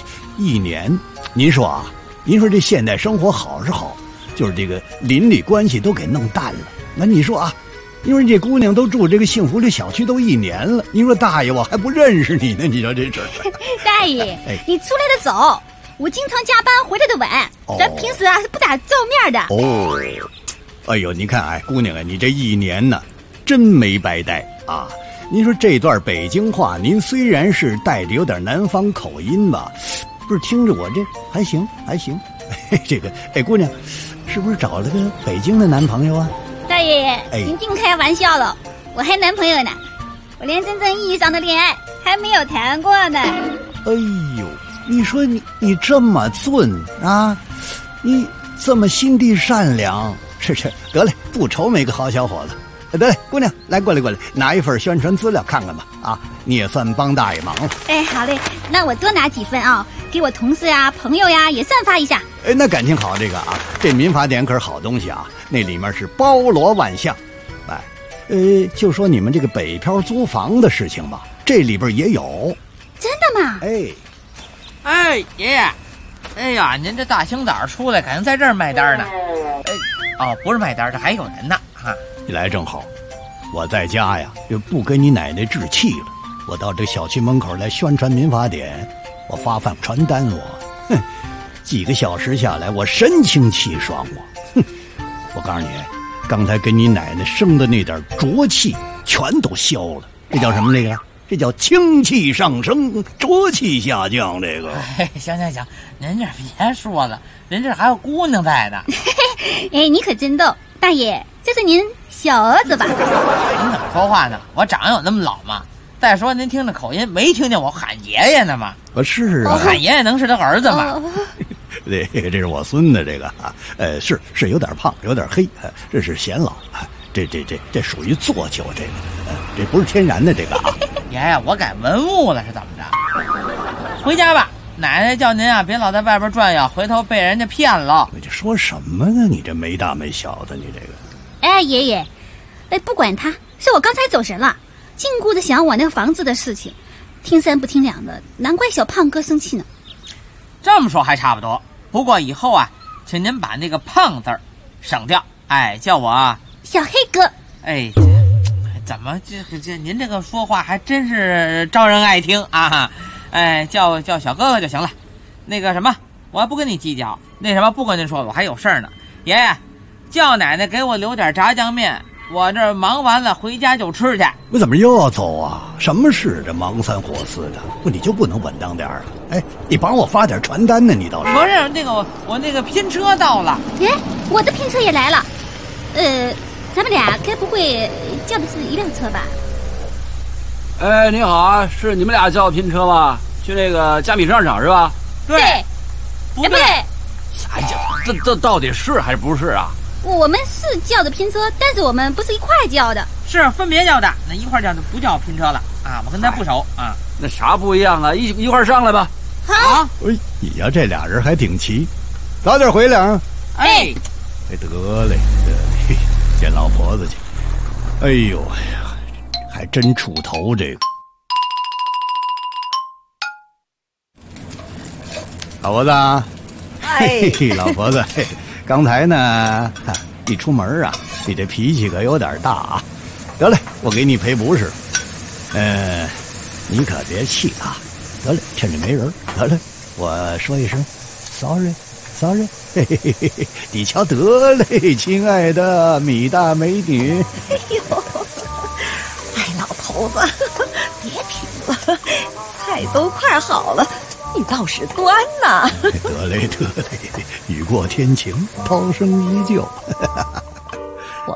1年，您说这现代生活好是好，就是这个邻里关系都给弄淡了。那你说啊，因为这姑娘都住这个幸福的小区都1年了，你说大爷我还不认识你呢，你说这事儿。 大爷，你出来的早，我经常加班回来的晚，咱平时是不打照面的。 哦，哎呦，你看姑娘你这1年呢，真没白待啊。您说这段北京话，您虽然是带着有点南方口音吧，不是听着我这还行。这个姑娘，是不是找了个北京的男朋友啊？ 大爷，您净开玩笑了，我还男朋友呢，我连真正意义上的恋爱还没有谈过呢。 哎呦，你说你这么俊啊，你这么心地善良，是得嘞，不愁没个好小伙子。得嘞，姑娘，过来，拿一份宣传资料看看吧。啊，你也算帮大爷忙了。 好嘞，那我多拿几份啊，给我同事呀、朋友呀也散发一下。 那感情好，这民法典可是好东西啊，那里面是包罗万象。就说你们这个北漂租房的事情吧，这里边也有。 真的吗？ 爷爷，哎呀，您这大清早出来，感觉在这儿卖单呢。不是卖单，这还有人呢。 你来正好，我在家呀，就不跟你奶奶置气了。我到这小区门口来宣传民法典，我发放传单，几个小时下来，我神清气爽。我告诉你，刚才跟你奶奶生的那点浊气全都消了。这叫什么？这叫清气上升，浊气下降。这个， 行，您这别说了，人这还有姑娘在呢。 你可真逗，大爷。这是您小儿子吧？您怎么说话呢？我长有那么老吗？再说您听着口音，没听见我喊爷爷呢吗？ 是啊， 我喊爷爷能是他儿子吗？ 这是我孙子，这个是有点胖，有点黑，这是显老，这属于做旧，这不是天然的这个啊。 爷爷，我改文物了是怎么着？回家吧，奶奶叫您别老在外边转悠，回头被人家骗了。 你这说什么呢？你这没大没小的，你这个。 爷爷，不管他，是我刚才走神了，净顾着想我那个房子的事情，听三不听两的，难怪小胖哥生气呢。 这么说还差不多，不过以后请您把那个胖字儿省掉，叫我小黑哥。 怎么这您这个说话还真是招人爱听啊！叫小哥哥就行了。那个什么，我还不跟你计较，那什么不跟您说了，我还有事儿呢。爷爷，叫奶奶给我留点炸酱面，我这忙完了回家就吃去。 我怎么又要走啊？什么事这忙三火四的？你就不能稳当点了？你帮我发点传单呢？你倒是不是那个我那个拼车到了。 我的拼车也来了。咱们俩该不会叫的是一辆车吧？ 你好啊，是你们俩叫拼车吗？去那个佳米商场是吧？ 对。 不对。 这到底是还是不是啊？ 我们是叫的拼车，但是我们不是一块叫的， 是分别叫的。那一块叫的不叫拼车了啊，我跟他不熟啊。 那啥不一样啊？一块上来吧。 好。 你呀，这俩人还挺齐，早点回来啊。得嘞，见老婆子去。哎呦呀，还真出头这个。老婆子，老婆子，刚才呢，一出门啊，你这脾气可有点大啊。得嘞，我给你赔不是。你可别气啊。得嘞，趁着没人，得嘞，我说一声 sorry。嘿，你瞧得嘞，亲爱的米大美女。 老头子，别提了，菜都快好了，你倒是端呐。 得嘞，雨过天晴，涛声依旧。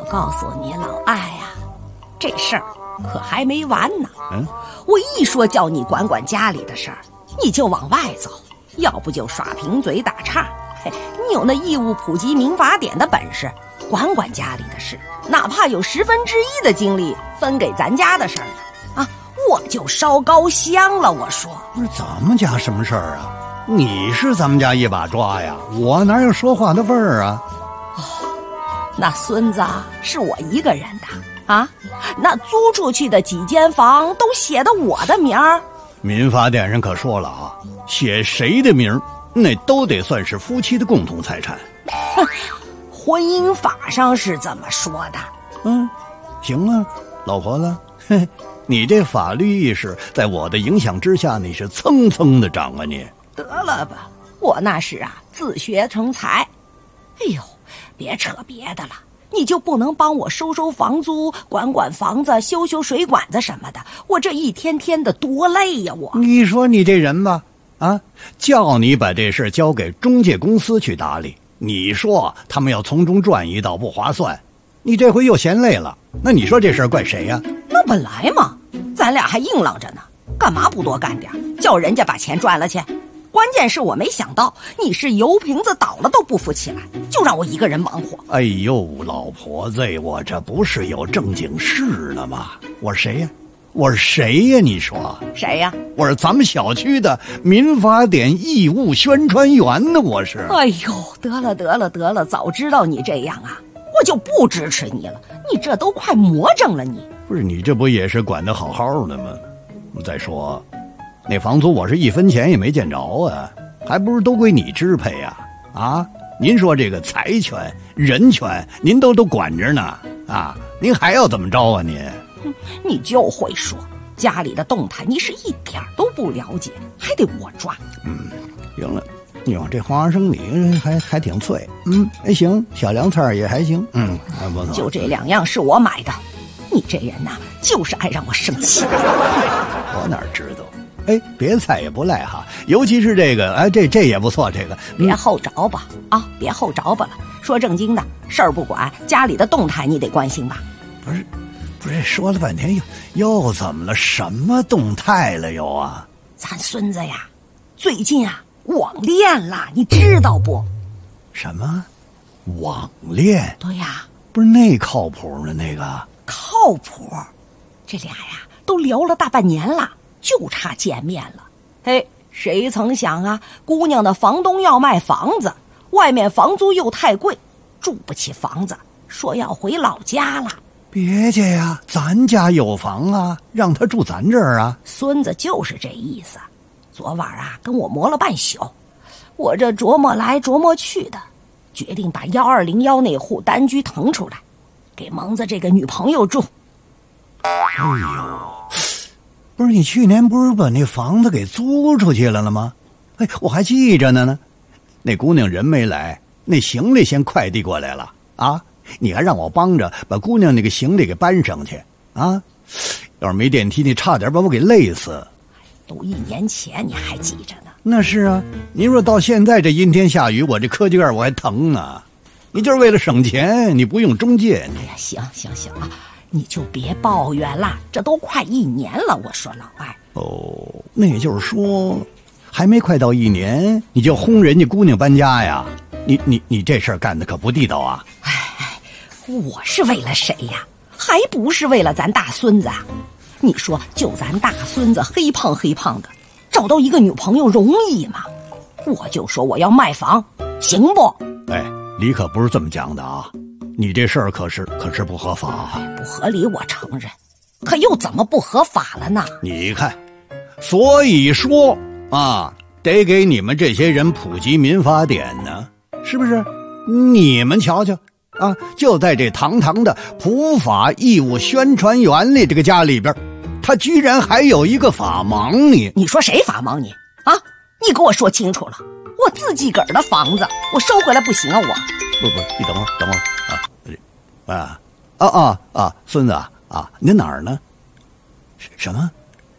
告诉你老艾呀，这事儿可还没完呢。我一说叫你管管家里的事儿，你就往外走，要不就耍贫嘴打岔。你有那义务普及民法典的本事，管管家里的事，哪怕有1/10的精力分给咱家的事儿啊，我就烧高香了。我说， 不是咱们家什么事儿啊？你是咱们家一把抓呀，我哪有说话的份儿啊？ 那孙子是我一个人的啊，那租出去的几间房都写的我的名儿。 民法典上可说了啊，写谁的名儿，那都得算是夫妻的共同财产。 婚姻法上是这么说的。 行啊，老婆子，你这法律意识在我的影响之下，你是蹭蹭的长啊你。 得了吧，我那是自学成才。哎呦，别扯别的了，你就不能帮我收收房租，管管房子，修修水管子什么的？我这一天天的多累呀！ 你说你这人吧，叫你把这事交给中介公司去打理，你说他们要从中赚一道不划算，你这回又嫌累了，那你说这事怪谁呀？ 那本来嘛，咱俩还硬朗着呢，干嘛不多干点，叫人家把钱赚了去？关键是我没想到你是油瓶子倒了都不扶起来，就让我一个人忙活。 哎呦，老婆子，我这不是有正经事呢吗？我是谁呀？我是谁呀？你说谁呀？ 我是咱们小区的民法典义务宣传员呢，我是。 哎呦，得了，早知道你这样啊，我就不支持你了。你这都快魔怔了你。 不是你这不也是管得好好的吗？再说那房租我是1分钱也没见着啊，还不是都归你支配呀？您说这个财权人权您都管着呢您还要怎么着啊您？ 你就会说家里的动态你是一点都不了解，还得我抓。 行了，哟，这黄花生米还挺脆，行，小凉菜也还行，不错。 就这2样是我买的，你这人呐，就是爱让我生气。 我哪知道？别的菜也不赖哈，尤其是这个，这也不错，这个别后着吧别后着吧了。说正经的，事儿不管，家里的动态你得关心吧？ 不是，说了半天又怎么了？什么动态了又啊？ 咱孙子呀，最近网恋了，你知道不？ 什么网恋？ 对呀， 不是那靠谱呢？那个靠谱，这俩呀都聊了大半年了，就差见面了。谁曾想姑娘的房东要卖房子，外面房租又太贵，住不起房子，说要回老家了。 别介呀，咱家有房让他住咱这儿孙子就是这意思。昨晚跟我磨了半宿，我这琢磨来琢磨去的，决定把1201那户单居腾出来，给蒙子这个女朋友住。 哎呦，不是你去年不是把那房子给租出去了吗？我还记着呢。那姑娘人没来，那行李先快递过来了你还让我帮着把姑娘那个行李给搬上去要是没电梯，你差点把我给累死。 都1年前你还记着呢？ 那是您说到现在这阴天下雨，我这科技盖我还疼呢。你就是为了省钱，你不用中介。 行你就别抱怨了，这都快1年了。我说老艾， 那也就是说还没快到1年你就轰人家姑娘搬家呀？你这事儿干的可不地道我是为了谁呀？还不是为了咱大孙子你说就咱大孙子黑胖的，找到一个女朋友容易吗？我就说我要卖房，行不？ 李可不是这么讲的你这事儿可是不合法。 不合理我承认，可又怎么不合法了呢？ 你看，所以说得给你们这些人普及民法典呢，是不是？你们瞧瞧就在这堂堂的普法义务宣传员里这个家里边，他居然还有一个法盲。 你说谁法盲你你给我说清楚了，我自己个儿的房子我收回来不行我不，你等会儿孙子您哪儿呢？什么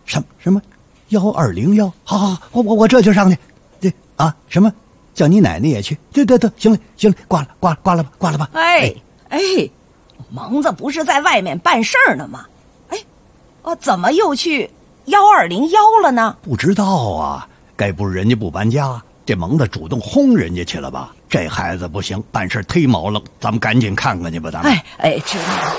1201？好，我这就上去。什么叫你奶奶也去？对，行了，挂了吧。 蒙子不是在外面办事儿呢吗？哎，怎么又去1201了呢？ 不知道啊，该不是人家不搬家，这蒙子主动轰人家去了吧？这孩子不行，办事忒毛愣，咱们赶紧看看去吧，咱们。 知道了。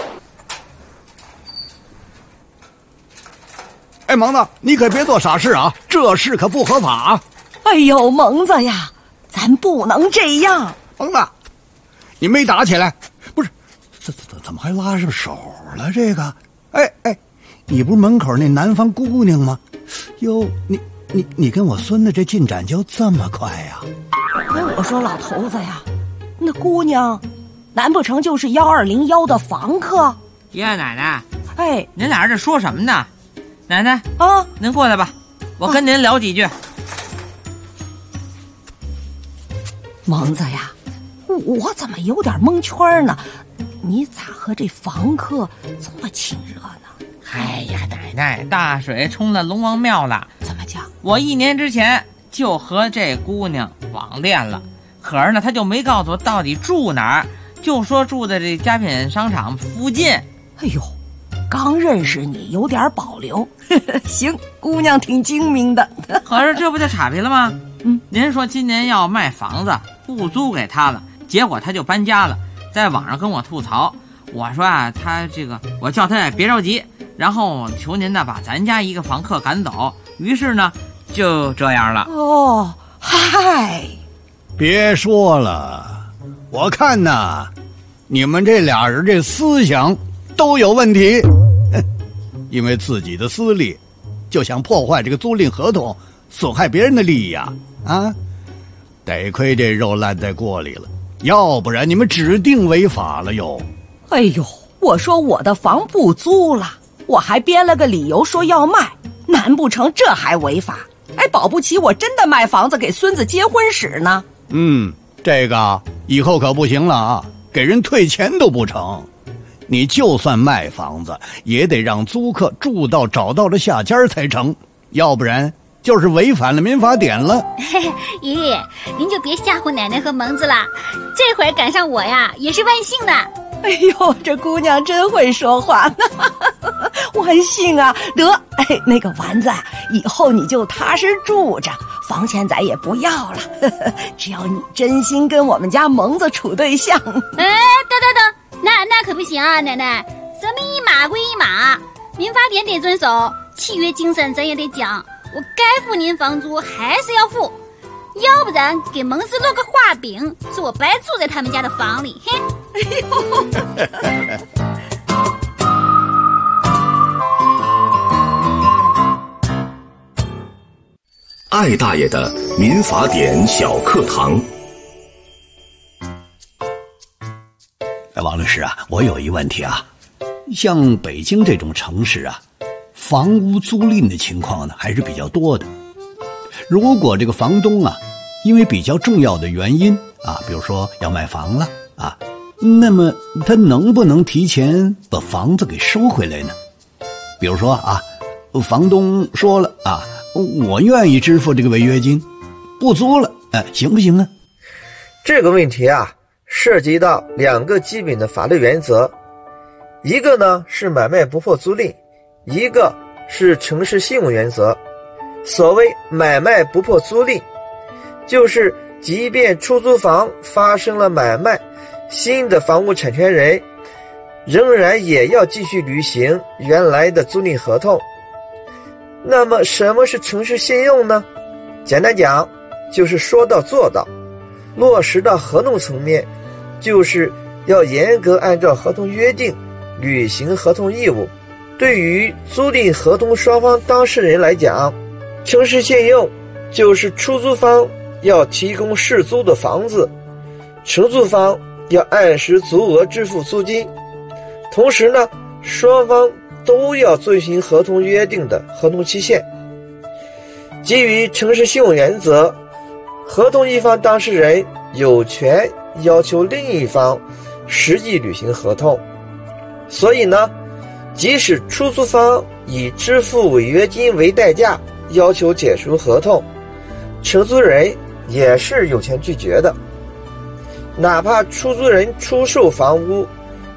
哎，蒙子，你可别做傻事啊，这事可不合法。 哎呦，蒙子呀，咱不能这样。 蒙子，你没打起来？不是，怎么还拉上手了？这个，哎，你不是门口那南方姑娘吗？哟，你跟我孙子这进展就这么快呀？ 我说老头子呀，那姑娘，难不成就是1201的房客？ 爷爷奶奶， 哎， 您俩这说什么呢？奶奶啊， 您过来吧，我跟您聊几句。 蒙子呀，我怎么有点蒙圈呢？你咋和这房客这么亲热呢？ 哎呀，奶奶，大水冲了龙王庙了。 怎么讲？ 我1年之前就和这姑娘网恋了，可是呢，她就没告诉我到底住哪儿，就说住在这家品商场附近。 哎呦，刚认识你有点保留，行，姑娘挺精明的。 可是这不就岔劈了吗？您说今年要卖房子不租给他了，结果他就搬家了，在网上跟我吐槽。我说啊，他这个我叫他别着急，然后求您呢把咱家一个房客赶走。于是呢就这样了。 哦，嗨， 别说了，我看呐，你们这俩人这思想都有问题，因为自己的私利就想破坏这个租赁合同，损害别人的利益啊！得亏这肉烂在锅里了，要不然你们指定违法了哟。 哎呦，我说我的房不租了，我还编了个理由说要卖，难不成这还违法？哎，保不齐我真的卖房子给孙子结婚使呢。 这个以后可不行了啊，给人退钱都不成。你就算卖房子，也得让租客住到找到了下家才成，要不然就是违反了民法典了。 爷爷，您就别吓唬奶奶和蒙子了，这会儿赶上我呀，也是万幸的。 哎呦，这姑娘真会说话，万幸啊！得，那个丸子，以后你就踏实住着，房钱咱也不要了，只要你真心跟我们家蒙子处对象。 等，那可不行啊，奶奶，什么一码归一码，民法典得遵守，契约精神咱也得讲，我该付您房租还是要付，要不然给蒙子露个画饼，是我白住在他们家的房里。嘿，哎呦！ 艾大爷的民法典小课堂。 王律师啊，我有一问题啊，像北京这种城市啊，房屋租赁的情况呢还是比较多的。如果这个房东啊，因为比较重要的原因啊，比如说要卖房了啊，那么他能不能提前把房子给收回来呢？比如说啊，房东说了啊，我愿意支付这个违约金，不租了，行不行啊？ 这个问题啊，涉及到2个基本的法律原则，一个呢是买卖不破租赁，一个是诚实信用原则。所谓买卖不破租赁，就是即便出租房发生了买卖，新的房屋产权人仍然也要继续履行原来的租赁合同。那么什么是诚实信用呢？简单讲，就是说到做到，落实到合同层面，就是要严格按照合同约定履行合同义务。对于租赁合同双方当事人来讲，诚实信用就是出租方要提供适租的房子，承租方要按时足额支付租金，同时呢，双方都要遵循合同约定的合同期限。基于诚实信用原则，合同一方当事人有权要求另一方实际履行合同。所以呢，即使出租方以支付违约金为代价要求解除合同，承租人也是有权拒绝的。哪怕出租人出售房屋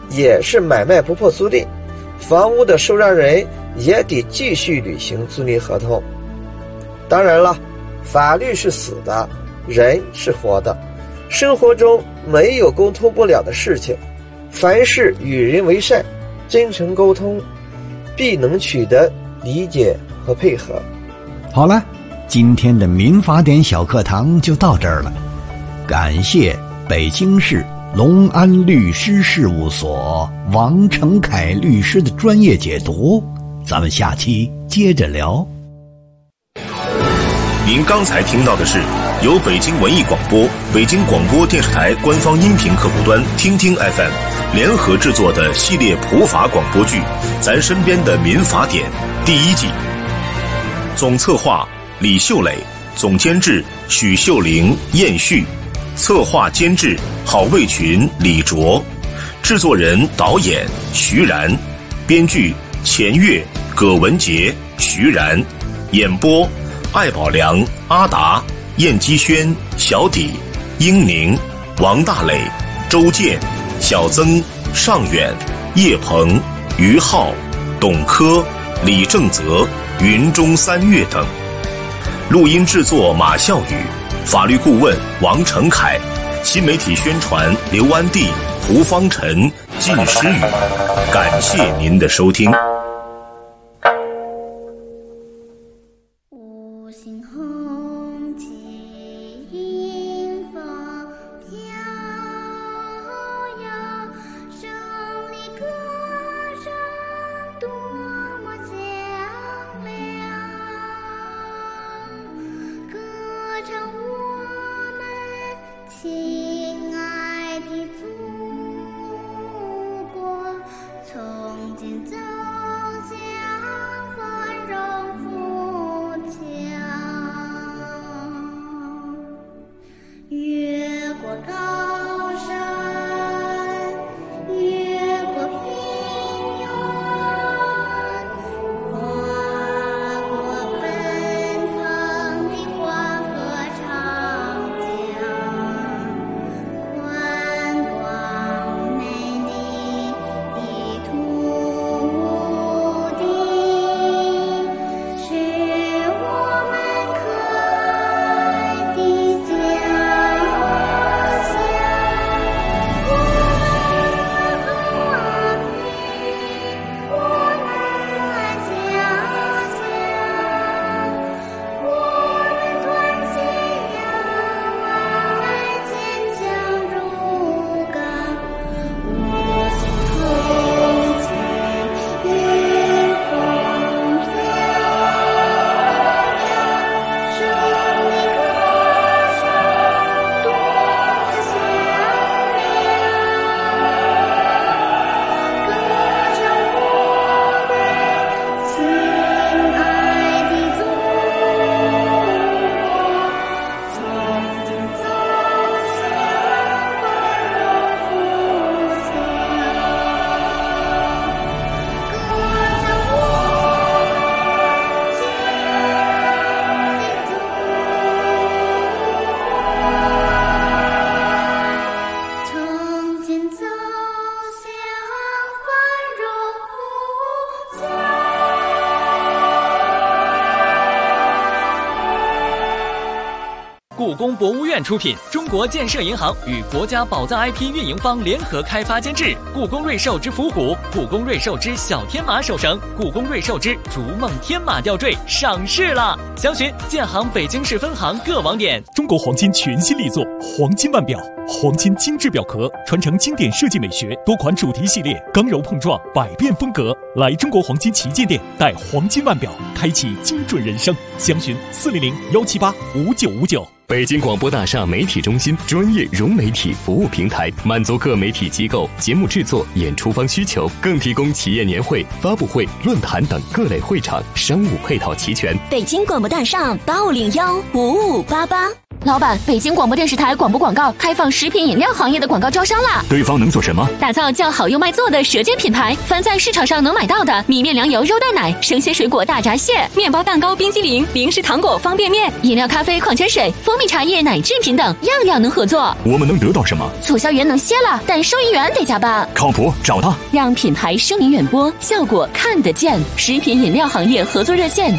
也是买卖不破租赁，房屋的受让人也得继续履行租赁合同。当然了，法律是死的，人是活的，生活中没有沟通不了的事情，凡事与人为善，真诚沟通，必能取得理解和配合。 好了，今天的民法典小课堂就到这儿了，感谢北京市隆安律师事务所王成凯律师的专业解读，咱们下期接着聊。 您刚才听到的是由北京文艺广播、北京广播电视台官方音频客户端听听 FM 联合制作的系列普法广播剧《咱身边的民法典》第1季。总策划李秀磊，总监制许秀玲、燕旭，策划监制郝卫群、李卓，制作人导演徐然，编剧钱月、葛文杰、徐然，演播艾宝良、阿达、燕基轩、小底、英宁、王大磊、周健、小曾、尚远、叶鹏、于浩、董科、李正泽、云中三月等。录音制作马孝宇，法律顾问王成凯，新媒体宣传刘安娣、胡方晨、靳诗雨。感谢您的收听。 亲爱的祖国，从今走向繁荣富强，越过高山，越过平原，跨过奔腾的黄河长江。宽广美丽的土地，是我们可爱的家乡。我们和平，我们家乡，我们团结友爱，坚强如钢，五星红旗迎风飘扬，胜利歌声多么响亮，歌唱我们亲爱的祖国，从今走向繁荣富强，歌唱我们亲爱的祖国，从今走向繁荣富强。 故宫博物院出品，中国建设银行与国家宝藏 IP 运营方联合开发监制。故宫瑞兽之伏虎、故宫瑞兽之小天马手绳、故宫瑞兽之逐梦天马吊坠上市了，详询建行北京市分行各网点。 中国黄金全新力作黄金腕表，黄金精致表壳，传承经典设计美学，多款主题系列，刚柔碰撞，百变风格。来中国黄金旗舰店，带黄金腕表，开启精准人生。详询400-178-5959。 北京广播大厦媒体中心专业融媒体服务平台，满足各媒体机构节目制作、演出方需求，更提供企业年会、发布会、论坛等各类会场，商务配套齐全。 北京广播大厦850-5588。 老板，北京广播电视台广播广告开放食品饮料行业的广告招商啦！ 对方能做什么？ 打造叫好又卖座的舌尖品牌，凡在市场上能买到的米面粮油肉蛋奶、生鲜水果大闸蟹、面包蛋糕、冰激凌、零食糖果、方便面、饮料、咖啡、矿泉水、蜂蜜茶叶、奶制品等，样样能合作。 我们能得到什么？ 促销员能歇了，但收银员得加班。 靠谱，找他， 让品牌声名远播，效果看得见。食品饮料行业合作热线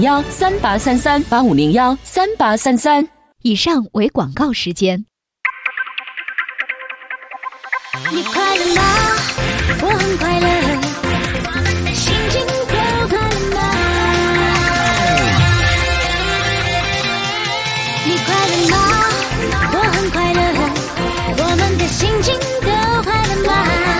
8501383385013833。 以上为广告时间。 你快乐吗？我很快乐，心情都快乐吗？你快乐吗？我很快乐，我们的心情都快乐吗？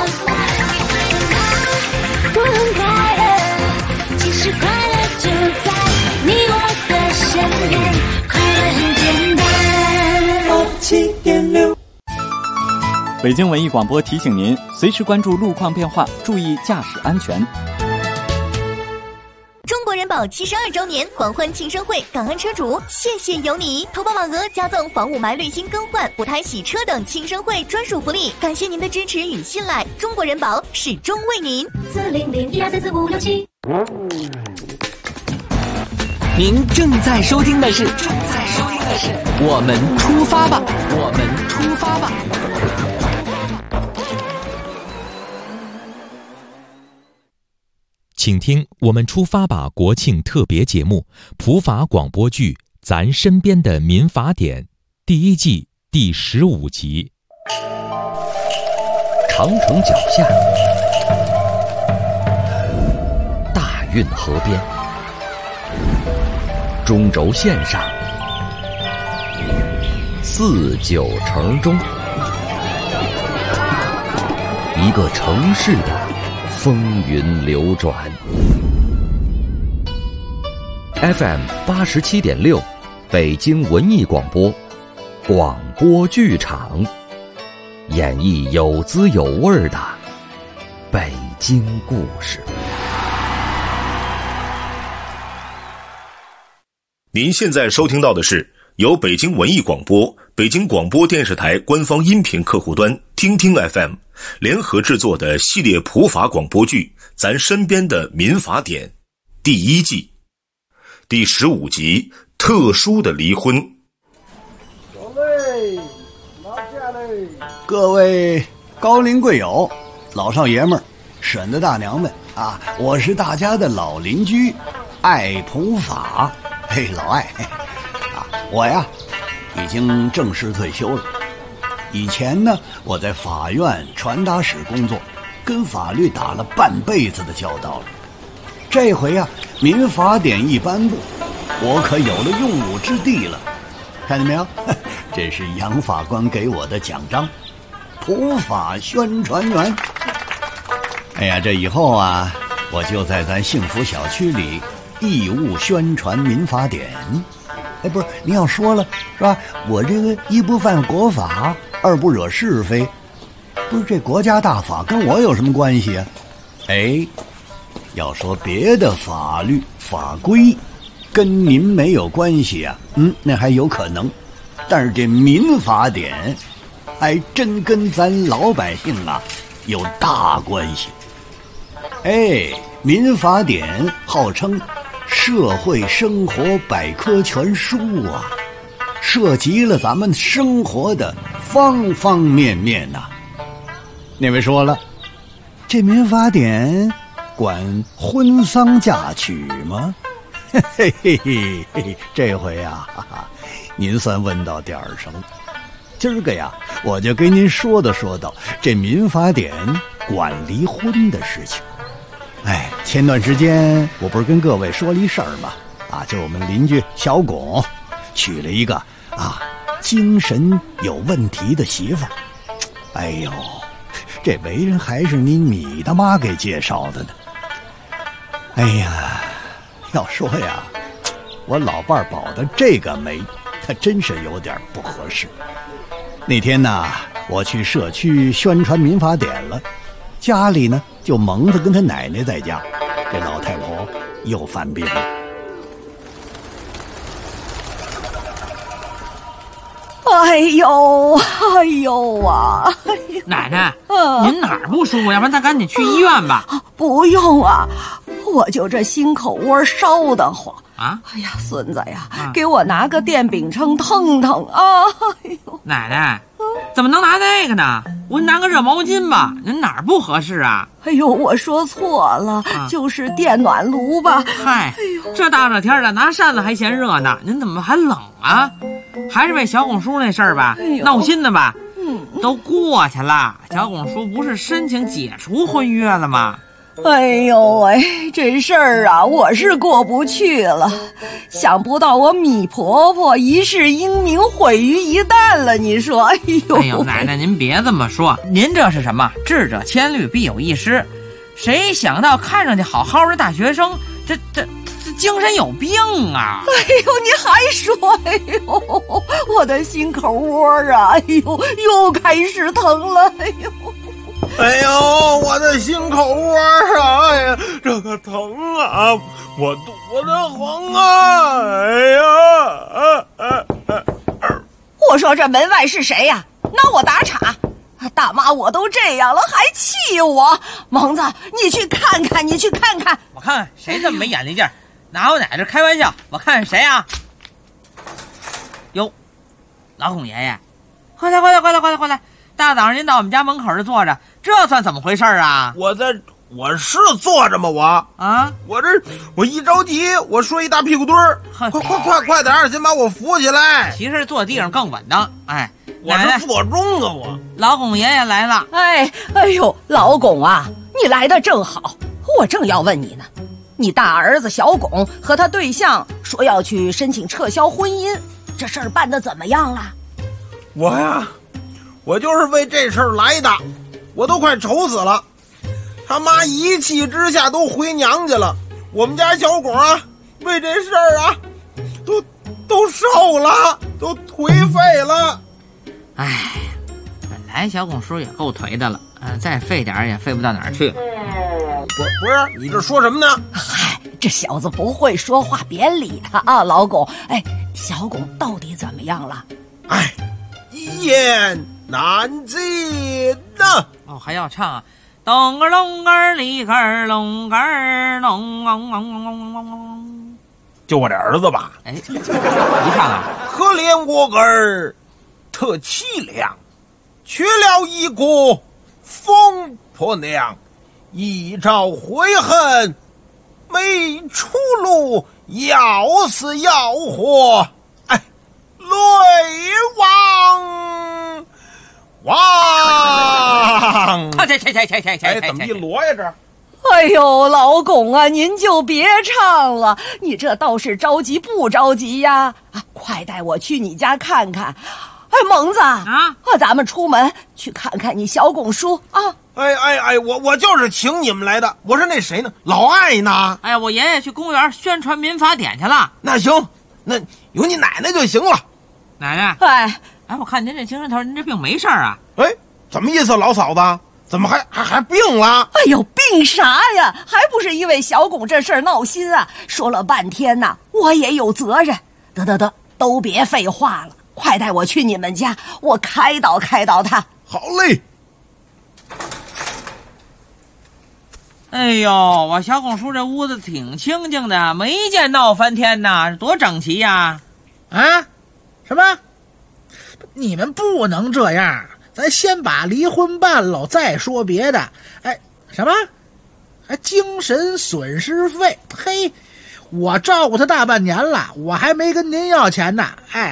我很快乐，其实快乐就在你我的身边，快乐很简单。7.6 北京文艺广播提醒您，随时关注路况变化，注意驾驶安全。 中国人保72周年狂欢庆生会，感恩车主，谢谢有你！投保满额加赠房雾霾滤芯更换、补胎洗车等庆生会专属福利，感谢您的支持与信赖，中国人保始终为您。40012344567。 您正在收听的是我们出发吧，我们出发吧。 请听我们出发吧国庆特别节目普法广播剧《咱身边的民法典》第1季第15集。 长城脚下，大运河边，中轴线上，49城中，一个城市的风云流转。FM 87.6，北京文艺广播，广播剧场，演绎有滋有味的北京故事。 您现在收听到的是由北京文艺广播、北京广播电视台官方音频客户端听听 FM 联合制作的系列普法广播剧《咱身边的民法典》第1季第15集特殊的离婚。 各位高龄贵友、老少爷们儿、婶子大娘们啊，我是大家的老邻居艾普法。嘿，老艾啊，我呀已经正式退休了。以前呢，我在法院传达室工作，跟法律打了半辈子的交道了。这回啊，民法典一颁布，我可有了用武之地了。看见没有？这是杨法官给我的奖章，普法宣传员。哎呀，这以后啊，我就在咱幸福小区里义务宣传民法典。哎，不是，您要说了是吧？我这个一不犯国法，二不惹是非，不是这国家大法跟我有什么关系啊？哎，要说别的法律法规跟您没有关系啊，那还有可能，但是这民法典还真跟咱老百姓啊有大关系。哎，民法典号称社会生活百科全书啊，涉及了咱们生活的方方面面呐。那位说了，这民法典管婚丧嫁娶吗？嘿嘿嘿嘿，这回啊，您算问到点儿上了。今儿个呀，我就跟您说道这民法典管离婚的事情。哎，前段时间我不是跟各位说了一事儿吗？啊，就是我们邻居小巩娶了一个精神有问题的媳妇儿。哎呦，这为人还是您米大妈给介绍的呢。哎呀，要说呀，我老伴儿保的这个媒，他真是有点不合适。那天呢，我去社区宣传民法典了，家里呢就蒙子跟他奶奶在家，这老太婆又犯病了。 哎呦啊！ 奶奶，您哪儿不舒服？要不然咱赶紧去医院吧。 不用啊，我就这心口窝烧得慌啊！ 哎呀，孙子呀，给我拿个电饼铛腾腾啊！哎呦， 奶奶，怎么能拿那个呢？我拿个热毛巾吧。您哪儿不合适啊？ 哎呦，我说错了，就是电暖炉吧。 嗨，这大热天的拿扇子还嫌热呢，您怎么还冷啊？还是为小拱叔那事儿吧，闹心的吧？都过去了。小拱叔不是申请解除婚约了吗？ 哎呦喂，这事儿啊，我是过不去了。想不到我米婆婆一世英名毁于一旦了，你说？哎呦， 奶奶，您别这么说，您这是什么？智者千虑，必有一失。谁想到看上去好好的大学生，这精神有病啊！ 哎呦，你还说？哎呦，我的心口窝啊！哎呦，又开始疼了！哎呦。 哎呦，我的心口窝啊！哎呀，这个疼啊，我肚子疼啊！哎呀， 我说这门外是谁呀？拿我打岔！大妈，我都这样了，还气我？蒙子，你去看看，你去看看。 我看看谁这么没眼力劲儿，拿我奶这开玩笑。我看谁啊？哟，老孔爷爷，快来！大早上您到我们家门口这坐着，这算怎么回事啊？ 我是坐着吗？我一着急，我摔一大屁股墩儿。快点，先把我扶起来。 其实坐地上更稳当。哎， 我是坐中啊，我。 老孔爷爷来了。 哎呦，老巩啊，你来的正好，我正要问你呢。你大儿子小巩和他对象说要去申请撤销婚姻，这事儿办得怎么样了？ 我就是为这事儿来的，我都快愁死了。他妈一气之下都回娘家了。我们家小巩啊，为这事儿啊，都瘦了，都颓废了。 哎，本来小巩叔也够颓的了，再废点也废不到哪儿去。 不是，你这说什么呢？ 嗨，这小子不会说话，别理他啊，老巩。哎，小巩到底怎么样了？ 哎，一言难尽呐。 哦，还要唱啊！咚个隆个里个隆个隆， 就我这儿子吧。 哎，一唱啊， 可怜我儿特凄凉，缺了一个疯婆娘，一朝悔恨没出路，要死要活，哎，泪汪。 哎， 怎么一摞呀这？ 哎呦，老巩啊，您就别唱了，你这倒是着急不着急呀？啊，快带我去你家看看。哎，蒙子啊，咱们出门去看看你小巩叔啊。 哎，我就是请你们来的。我说那谁呢？老艾呢？ 哎呀，我爷爷去公园宣传民法典去了。 那行，那有你奶奶就行了。 奶奶，哎，我看您这精神头，您这病没事啊？ 哎，怎么意思，老嫂子？怎么还病了？ 哎呦，病啥呀？还不是因为小巩这事儿闹心啊！说了半天呢，我也有责任。得，都别废话了，快带我去你们家，我开导他。 好嘞。 哎呦，我小巩叔这屋子挺清静的，没见闹翻天呐，多整齐呀！ 啊？什么？你们不能这样，咱先把离婚办了，再说别的。哎，什么？还精神损失费？嘿，我照顾他大半年了，我还没跟您要钱呢。哎，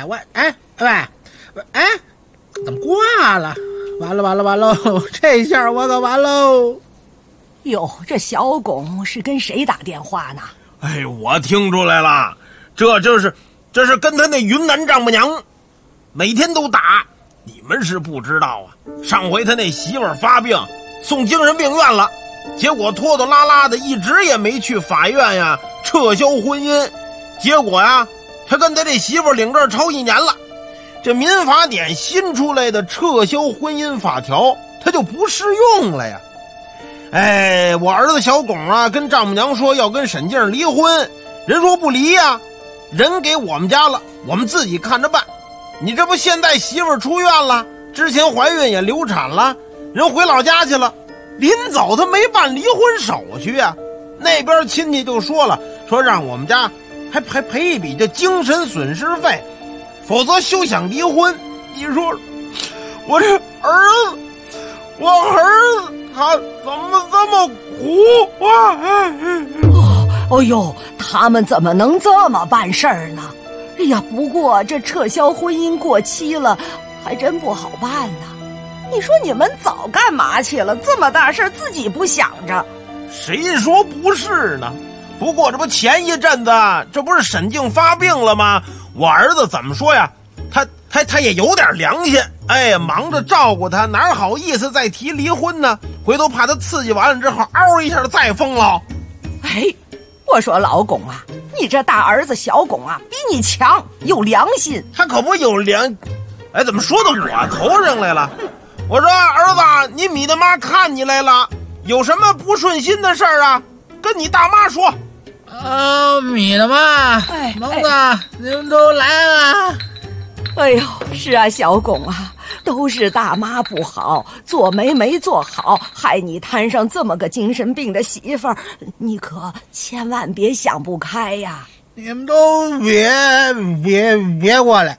怎么挂了？完了！这下我可完喽！ 哟，这小巩是跟谁打电话呢？ 哎，我听出来了，这是跟他那云南丈母娘每天都打。你们是不知道啊，上回他那媳妇儿发病送精神病院了，结果拖拖拉拉的一直也没去法院呀撤销婚姻，结果呀他跟他这媳妇儿领证超1年了，这民法典新出来的撤销婚姻法条他就不适用了呀。哎，我儿子小巩啊跟丈母娘说要跟沈静离婚，人说不离呀，人给我们家了，我们自己看着办。 你这不现在媳妇儿出院了，之前怀孕也流产了，人回老家去了，临走他没办离婚手续啊。那边亲戚就说了，说让我们家还赔一笔这精神损失费，否则休想离婚。你说我这我儿子他怎么这么苦啊？ 哦呦，他们怎么能这么办事儿呢？哎呀，不过这撤销婚姻过期了，还真不好办呢。你说你们早干嘛去了？这么大事儿自己不想着？ 谁说不是呢？不过这不前一阵子这不是沈静发病了吗？我儿子怎么说呀？他也有点良心，哎，忙着照顾他，哪好意思再提离婚呢？回头怕他刺激完了之后，嗷一下再疯了。 哎，我说老公啊，你这大儿子小公啊，比你强，有良心。 他可不有良，哎，怎么说到我头上来了？我说儿子，你米大妈看你来了，有什么不顺心的事儿啊？跟你大妈说。 米大妈，蒙子，你们都来了。 哎呦，是啊，小公啊，都是大妈不好，做媒没做好，害你摊上这么个精神病的媳妇儿，你可千万别想不开呀！ 你们都别过来，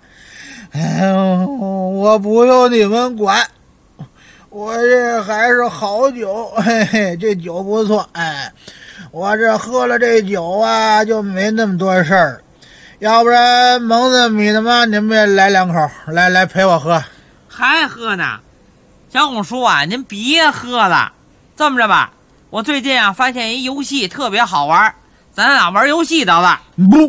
我不用你们管，我这还是好酒，嘿嘿，这酒不错，哎，我这喝了这酒啊，就没那么多事儿。要不然蒙子米大妈，你们也来两口，来陪我喝。 还喝呢？小公叔啊，您别喝了。这么着吧，我最近啊发现一游戏特别好玩，咱俩玩游戏得了。 不，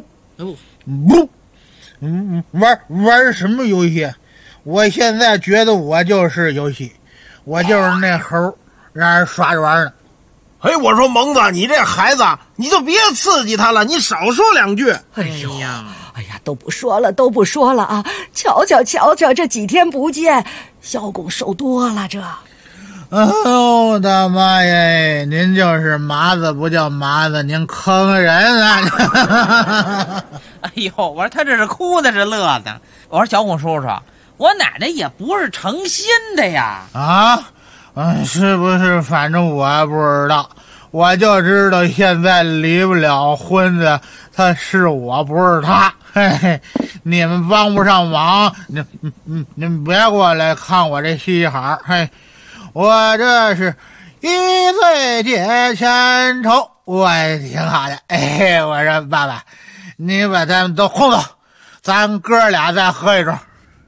玩什么游戏？我现在觉得我就是游戏，我就是那猴，让人耍着玩呢。 哎，我说蒙子，你这孩子，你就别刺激他了，你少说两句。 哎呀，都不说了啊！瞧，这几天不见，小公瘦多了这。 哦，大妈耶，您就是麻子不叫麻子，您坑人啊！ 哎呦，我说他这是哭的是乐的。我说小公叔叔，我奶奶也不是诚心的呀。 啊？是不是？反正我不知道，我就知道现在离不了婚的，他是我，不是他。嘿嘿，你们帮不上忙，你们别过来看我这稀罕。嘿，我这是一醉解千愁，我也挺好的。哎，我说爸爸，你把他们都轰走，咱哥俩再喝一盅。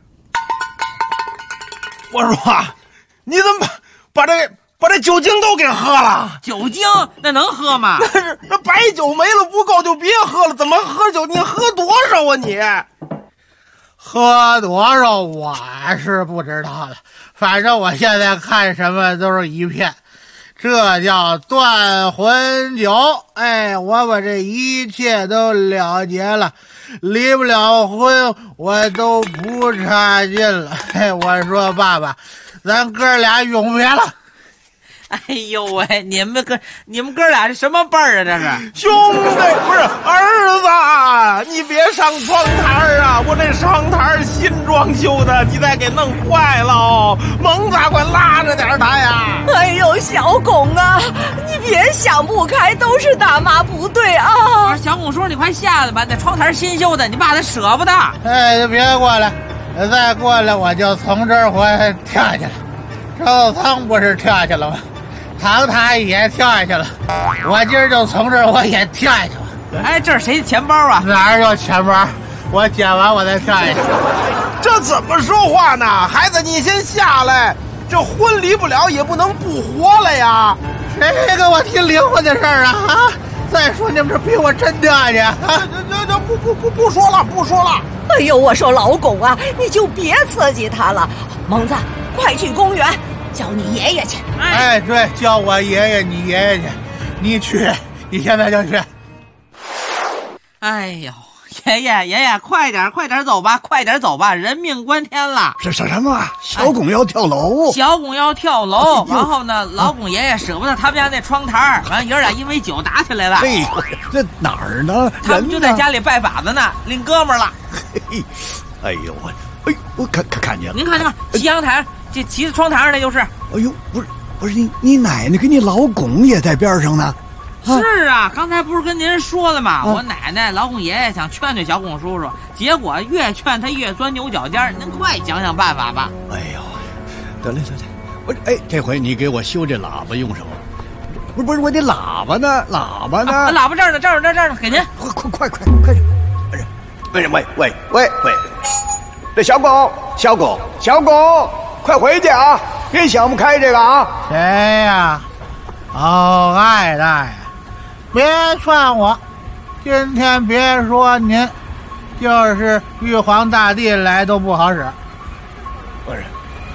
我说你怎么把这酒精都给喝了？ 酒精那能喝吗？ 那白酒没了不够就别喝了，怎么喝酒？你喝多少啊你？ 喝多少我是不知道了，反正我现在看什么都是一片，这叫断魂酒。哎，我把这一切都了结了，离不了婚我都不差劲了。哎，我说爸爸，咱哥俩永别了。 哎呦喂，你们哥俩这什么辈儿啊？这是兄弟，不是儿子，你别上窗台啊！我这窗台新装修的，你再给弄坏了。蒙子，快拉着点他呀！ 哎呦，小公啊，你别想不开，都是大妈不对啊！ 我说小公叔，你快下来吧，那窗台新修的，你爸他舍不得。 哎，别过来，再过来我就从这儿我跳下去了。周仓不是跳下去了吗？唐塔也跳下去了，我今儿就从这儿我也跳下去了。 哎，这是谁的钱包啊？ 哪儿有钱包？我捡完我再跳下去。 这怎么说话呢？孩子，你先下来，这婚离不了也不能不活了呀！ 谁跟我提离婚的事儿啊？啊！再说你们这逼我真掉下去啊！ 不说了。 哎呦，我说老公啊，你就别刺激他了。蒙子，快去公园。叫你爷爷去。 哎，对，叫我爷爷，你爷爷去，你去，你现在就去。 哎呦，爷爷，快点走吧，人命关天了。 是什么？小公要跳楼？ 小公要跳楼，然后呢，老公爷爷舍不得他们家那窗台，完爷俩因为酒打起来了。 哎呦，这哪儿呢？ 他们就在家里拜把子呢，领哥们儿了。 哎呦，哎， 我看见了。 您看，骑阳台，这骑在窗台上那就是。 哎呦，不是你奶奶跟你老公也在边上呢。 是啊，刚才不是跟您说了吗？我奶奶、老公爷爷想劝小龚叔叔，结果越劝他越钻牛角尖。您快想想办法吧。 哎呦，得嘞，这回你给我修这喇叭用什么？不是我的喇叭呢？喇叭这儿呢，给您。 快点！喂，这小龚，快回去啊！别想不开这个啊！ 谁呀？哦，爱大爷，别劝我，今天别说您，就是玉皇大帝来都不好使。 不是，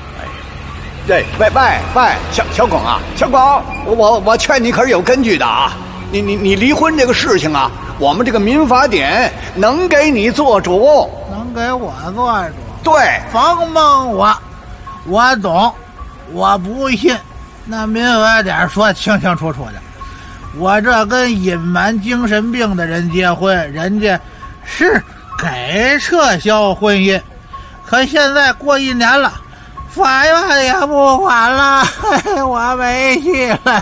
喂，小龚啊，小龚，我劝你可是有根据的啊！你离婚这个事情啊，我们这个民法典能给你做主， 能给我做主？ 对， 甭蒙我懂，我不信。那民法典说清清楚楚的，我这跟隐瞒精神病的人结婚，人家是给撤销婚姻，可现在过1年了，法院也不管了，我没戏了。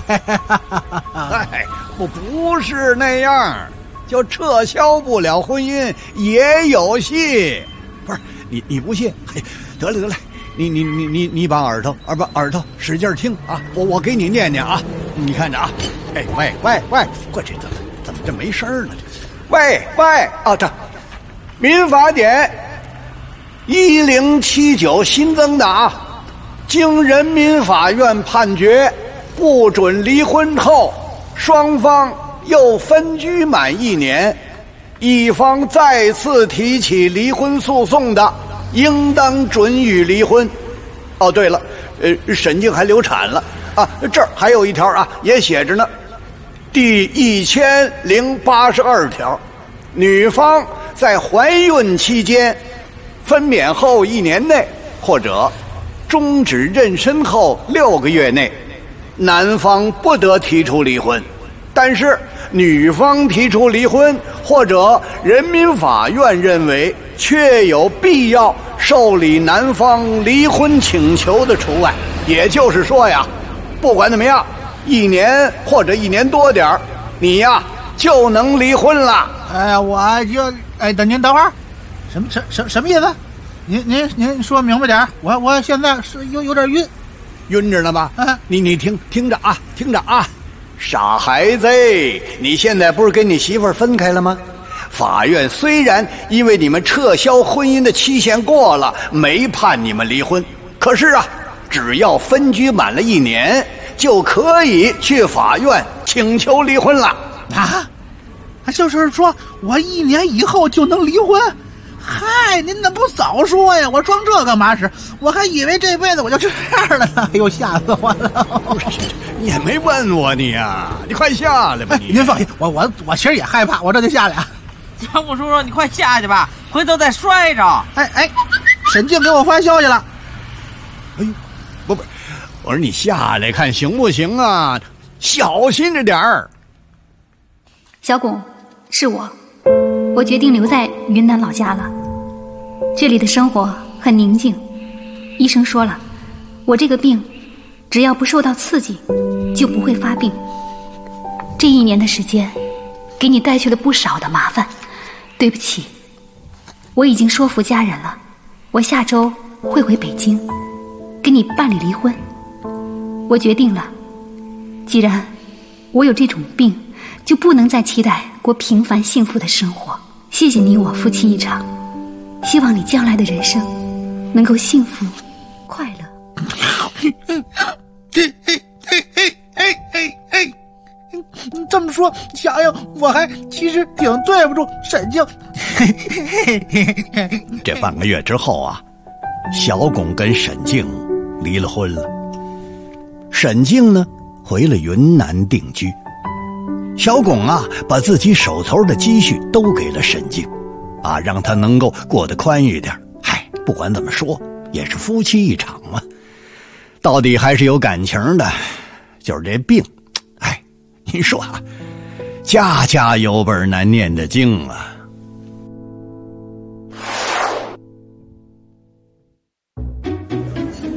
我不是那样，就撤销不了婚姻也有戏。不是你不信？得了。你把耳朵使劲听啊！我给你念啊！你看着啊！喂，这怎么这没声了？喂啊！这民法典1079新增的啊，经人民法院判决不准离婚后，双方又分居满1年，一方再次提起离婚诉讼的，应当准予离婚。哦，对了，沈静还流产了啊！这儿还有一条啊，也写着呢，第1082条，女方在怀孕期间、分娩后1年内，或者终止妊娠后6个月内，男方不得提出离婚。但是女方提出离婚，或者人民法院认为确有必要受理男方离婚请求的除外。也就是说呀，不管怎么样，1年或者1年多点你呀就能离婚了。 等您等会儿，什么意思？您说明白点，我现在是有点晕着呢吧？你听着啊！傻孩子，你现在不是跟你媳妇儿分开了吗？法院虽然因为你们撤销婚姻的期限过了，没判你们离婚，可是啊，只要分居满了1年，就可以去法院请求离婚了。 啊？就是说我1年以后就能离婚？嗨，您怎么不早说呀？我装这干嘛使？我还以为这辈子我就这样了呢。哎呦，吓死我了！ 你也没问我你呀，你快下来吧你。 您放心，我其实也害怕，我这就下来啊。 小龚叔叔，你快下去吧，回头再摔着。 沈静给我发消息了。 哎呦，不，我说你下来看行不行啊？小心着点儿。 小龚，是我决定留在云南老家了。这里的生活很宁静，医生说了，我这个病只要不受到刺激就不会发病。这1年的时间给你带去了不少的麻烦，对不起。我已经说服家人了，我下周会回北京跟你办理离婚。我决定了，既然我有这种病，就不能再期待过平凡幸福的生活。谢谢你我夫妻一场，希望你将来的人生能够幸福快乐。 这么说，想想我还其实挺对不住沈静。 这半个月之后啊，小龚跟沈静离了婚了。沈静呢，回了云南定居。小龚啊，把自己手头的积蓄都给了沈静，啊，让她能够过得宽裕点。嗨，不管怎么说，也是夫妻一场嘛，到底还是有感情的。就是这病，哎，你说啊，家家有本难念的经啊。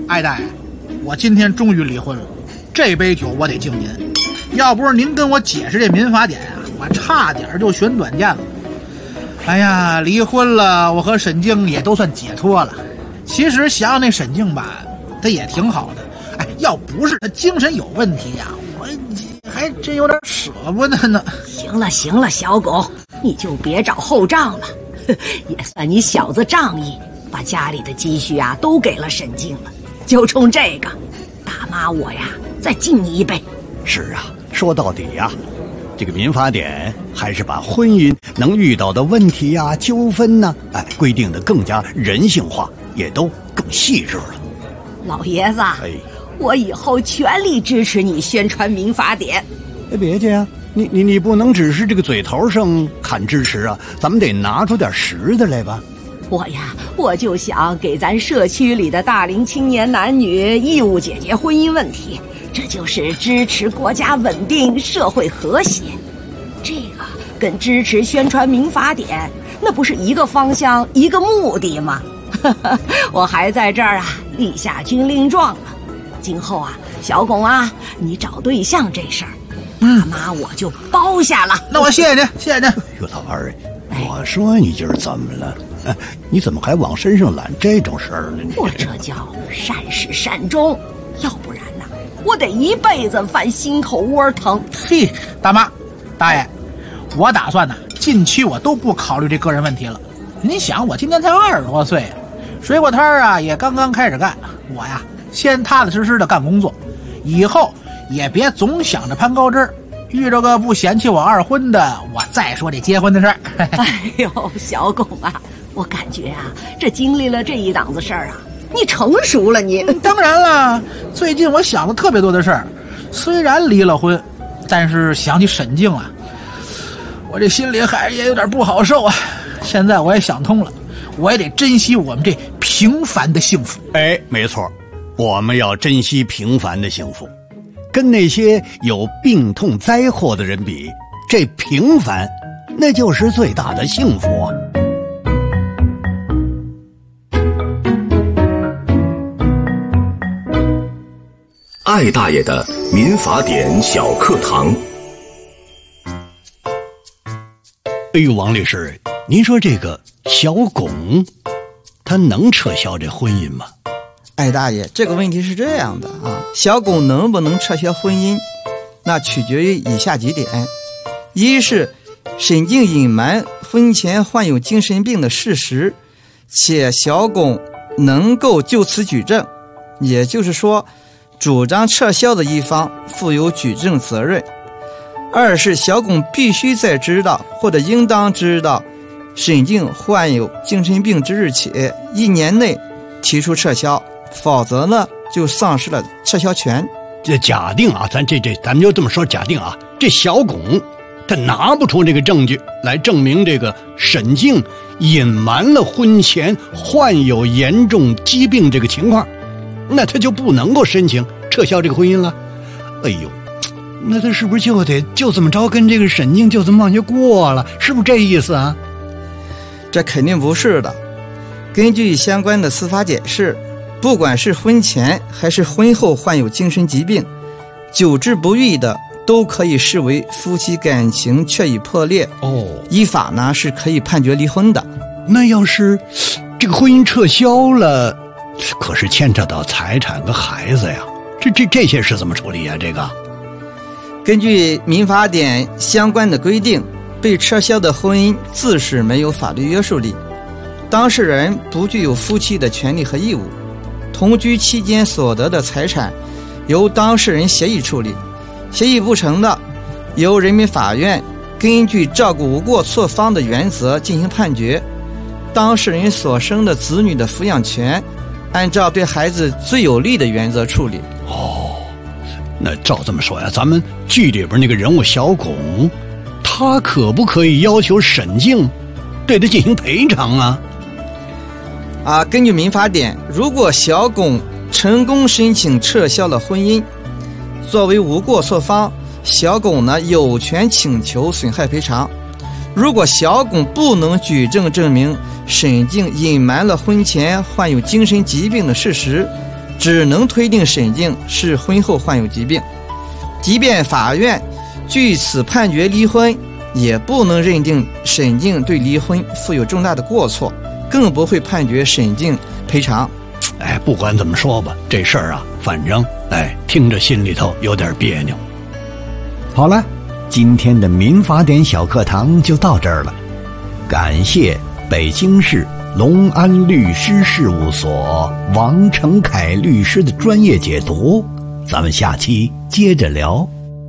艾大爷，我今天终于离婚了，这杯酒我得敬您。要不是您跟我解释这民法典啊，我差点就选短见了。哎呀，离婚了，我和沈静也都算解脱了。其实想想那沈静吧，她也挺好的。哎，要不是她精神有问题呀，我还真有点舍不得呢。 行了行了，小狗，你就别找后账了，也算你小子仗义，把家里的积蓄啊都给了沈静了。就冲这个，大妈我呀再敬你一杯。 是啊，说到底呀，这个民法典还是把婚姻能遇到的问题呀、纠纷呢，规定的更加人性化，也都更细致了。 老爷子，我以后全力支持你宣传民法典。 别介呀，你不能只是这个嘴头上喊支持啊，咱们得拿出点实的来吧。 我就想给咱社区里的大龄青年男女义务解决婚姻问题，这就是支持国家稳定、社会和谐。这个跟支持宣传民法典，那不是一个方向、一个目的吗？我还在这儿啊立下军令状了。今后啊，小巩啊，你找对象这事儿，大妈我就包下了。 那我谢谢您，谢谢您。 哟，老二，我说你今儿怎么了？你怎么还往身上揽这种事儿呢？ 我这叫善始善终，要不然呢，我得一辈子犯心口窝疼。 嘿，大妈、大爷，我打算呢，近期我都不考虑这个人问题了。您想，我今年才20多岁，水果摊啊也刚刚开始干，我呀先踏踏实实的干工作，以后也别总想着攀高枝儿。遇着个不嫌弃我二婚的，我再说这结婚的事儿。 哎呦，小巩啊，我感觉啊，这经历了这一档子事儿啊，你成熟了你。 当然了，最近我想了特别多的事儿，虽然离了婚，但是想起沈静啊，我这心里还也有点不好受啊。现在我也想通了，我也得珍惜我们这平凡的幸福。 没错，我们要珍惜平凡的幸福。跟那些有病痛灾祸的人比，这平凡那就是最大的幸福啊。 艾大爷的民法典小课堂。 哎呦，王律师，您说这个小巩他能撤销这婚姻吗？ 艾大爷，这个问题是这样的啊，小巩能不能撤销婚姻，那取决于以下几点：一是沈静隐瞒婚前患有精神病的事实，且小巩能够就此举证，也就是说，主张撤销的一方负有举证责任；二是小巩必须在知道或者应当知道沈静患有精神病之日起1年内提出撤销，否则呢就丧失了撤销权。 这假定啊，咱们就这么说，假定啊，这小巩他拿不出这个证据来证明这个沈静隐瞒了婚前患有严重疾病这个情况，那他就不能够申请撤销这个婚姻了。哎呦，那他是不是就这么着跟这个沈静就这么往下过了？是不是这意思啊？ 这肯定不是的。根据相关的司法解释，不管是婚前还是婚后患有精神疾病，久治不愈的都可以视为夫妻感情确已破裂，依法呢是可以判决离婚的。 那要是这个婚姻撤销了，可是牵扯到财产和孩子呀，这些是怎么处理呀？这个根据民法典相关的规定，被撤销的婚姻自是没有法律约束力，当事人不具有夫妻的权利和义务，同居期间所得的财产由当事人协议处理，协议不成的，由人民法院根据照顾无过错方的原则进行判决。当事人所生的子女的抚养权按照对孩子最有利的原则处理。 那照这么说呀，咱们剧里边那个人物小巩，他可不可以要求沈静对他进行赔偿啊？ 根据民法典，如果小巩成功申请撤销了婚姻，作为无过错方，小巩呢有权请求损害赔偿。如果小巩不能举证证明沈静隐瞒了婚前患有精神疾病的事实， 只能推定沈静是婚后患有疾病。即便法院据此判决离婚，也不能认定沈静对离婚负有重大的过错，更不会判决沈静赔偿。 不管怎么说吧，这事儿啊，反正听着心里头有点别扭。好了，今天的民法典小课堂就到这儿了，感谢北京市隆安律师事务所王成凯律师的专业解读，咱们下期接着聊。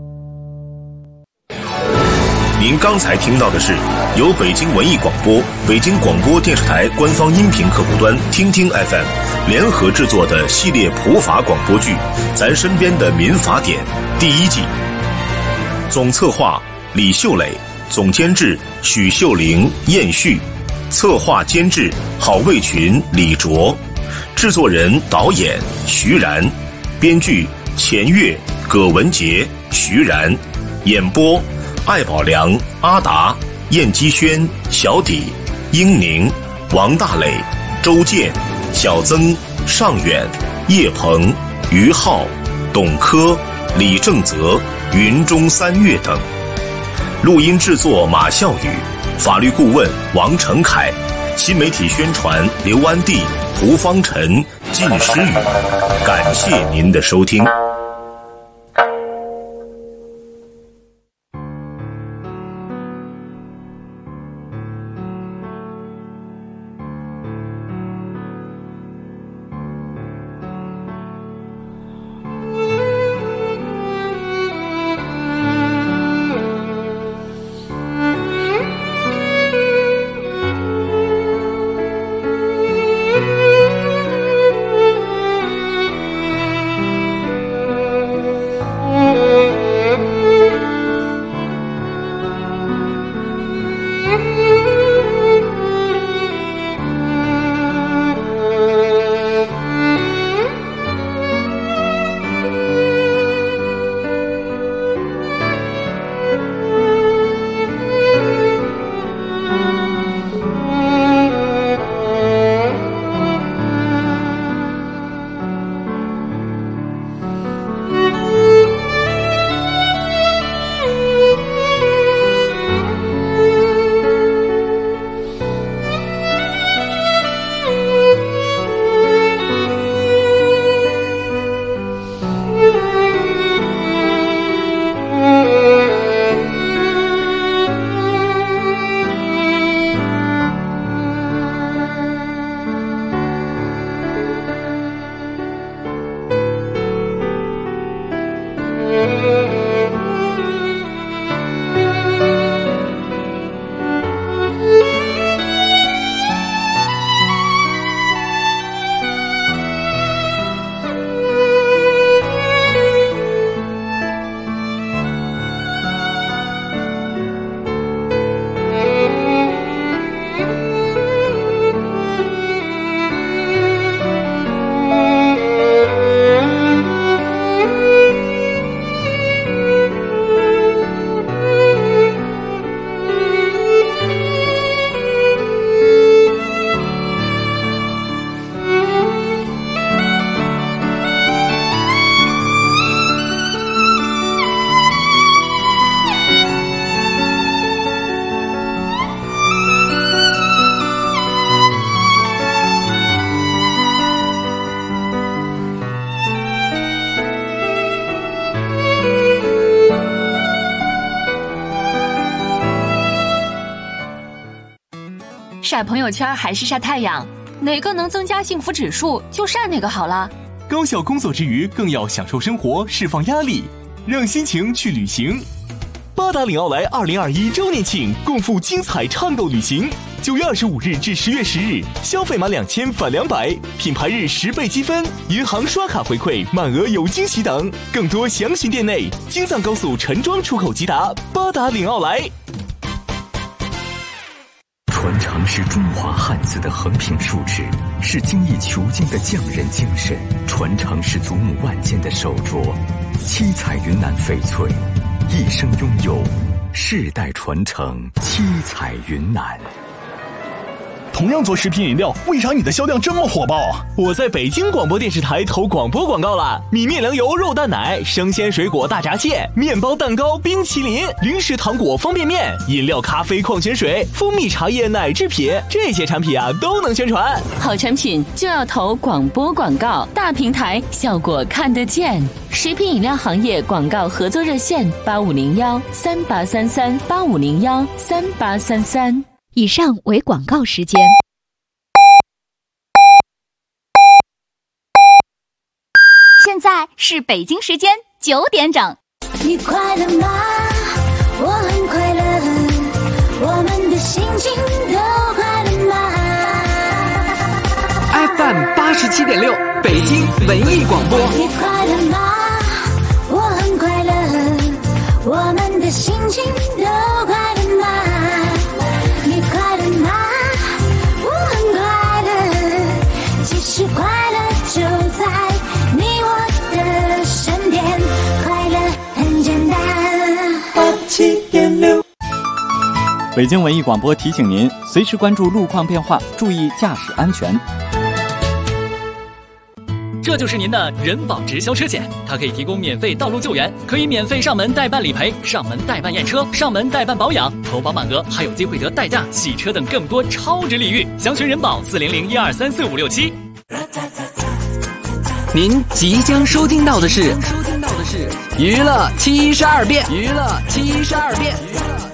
您刚才听到的是由北京文艺广播、北京广播电视台官方音频客户端听听 FM 联合制作的系列普法广播剧《咱身边的民法典》第1季。总策划李秀磊，总监制许秀玲、燕旭，策划监制郝卫群、李卓，制作人导演徐然，编剧钱月、葛文杰、徐然，演播艾宝良、阿达、燕基轩、小底、英宁、王大磊、周健、小曾、尚远、叶鹏、于浩、董科、李正泽、云中三月等。录音制作马孝宇，法律顾问王成凯，新媒体宣传刘安娣、胡方晨、靳诗雨。感谢您的收听。 晒朋友圈还是晒太阳，哪个能增加幸福指数就晒哪个好了。 高效工作之余，更要享受生活，释放压力，让心情去旅行。八达岭奥莱2021周年庆，共赴精彩畅购旅行。9月25日至10月10日，消费满2000返200，品牌日10倍积分，银行刷卡回馈，满额有惊喜等。更多详询店内。京藏高速陈庄出口吉达，八达岭奥莱。 传承是中华汉字的横平竖直，是精益求精的匠人精神；传承是祖母万件的手镯，七彩云南翡翠，一生拥有，世代传承，七彩云南。 同样做食品饮料，为啥你的销量这么火爆啊？ 我在北京广播电视台投广播广告了，米面粮油肉蛋奶、生鲜水果大闸蟹、面包蛋糕、冰淇淋、零食糖果方便面、饮料咖啡矿泉水、蜂蜜茶叶奶制品，这些产品啊都能宣传。 好产品就要投广播广告，大平台效果看得见。食品饮料行业广告合作热线8501-3833-8501-3833。 以上为广告时间。 现在是北京时间9点整。 你快乐吗？我很快乐，我们的心情都快乐吗 ？FM 87.6，北京文艺广播。 你快乐吗？我很快乐，我们的心情都快乐吗？你快乐吗？我很快乐，其实快乐就在你我的身边，快乐很简单。87.6。 北京文艺广播提醒您，随时关注路况变化，注意驾驶安全。 这就是您的人保直销车险，它可以提供免费道路救援，可以免费上门代办理赔、上门代办验车、上门代办保养，投保满额还有机会得代驾、洗车等更多超值礼遇。详询人保400-1234567。 您即将收听到的是娱乐72变。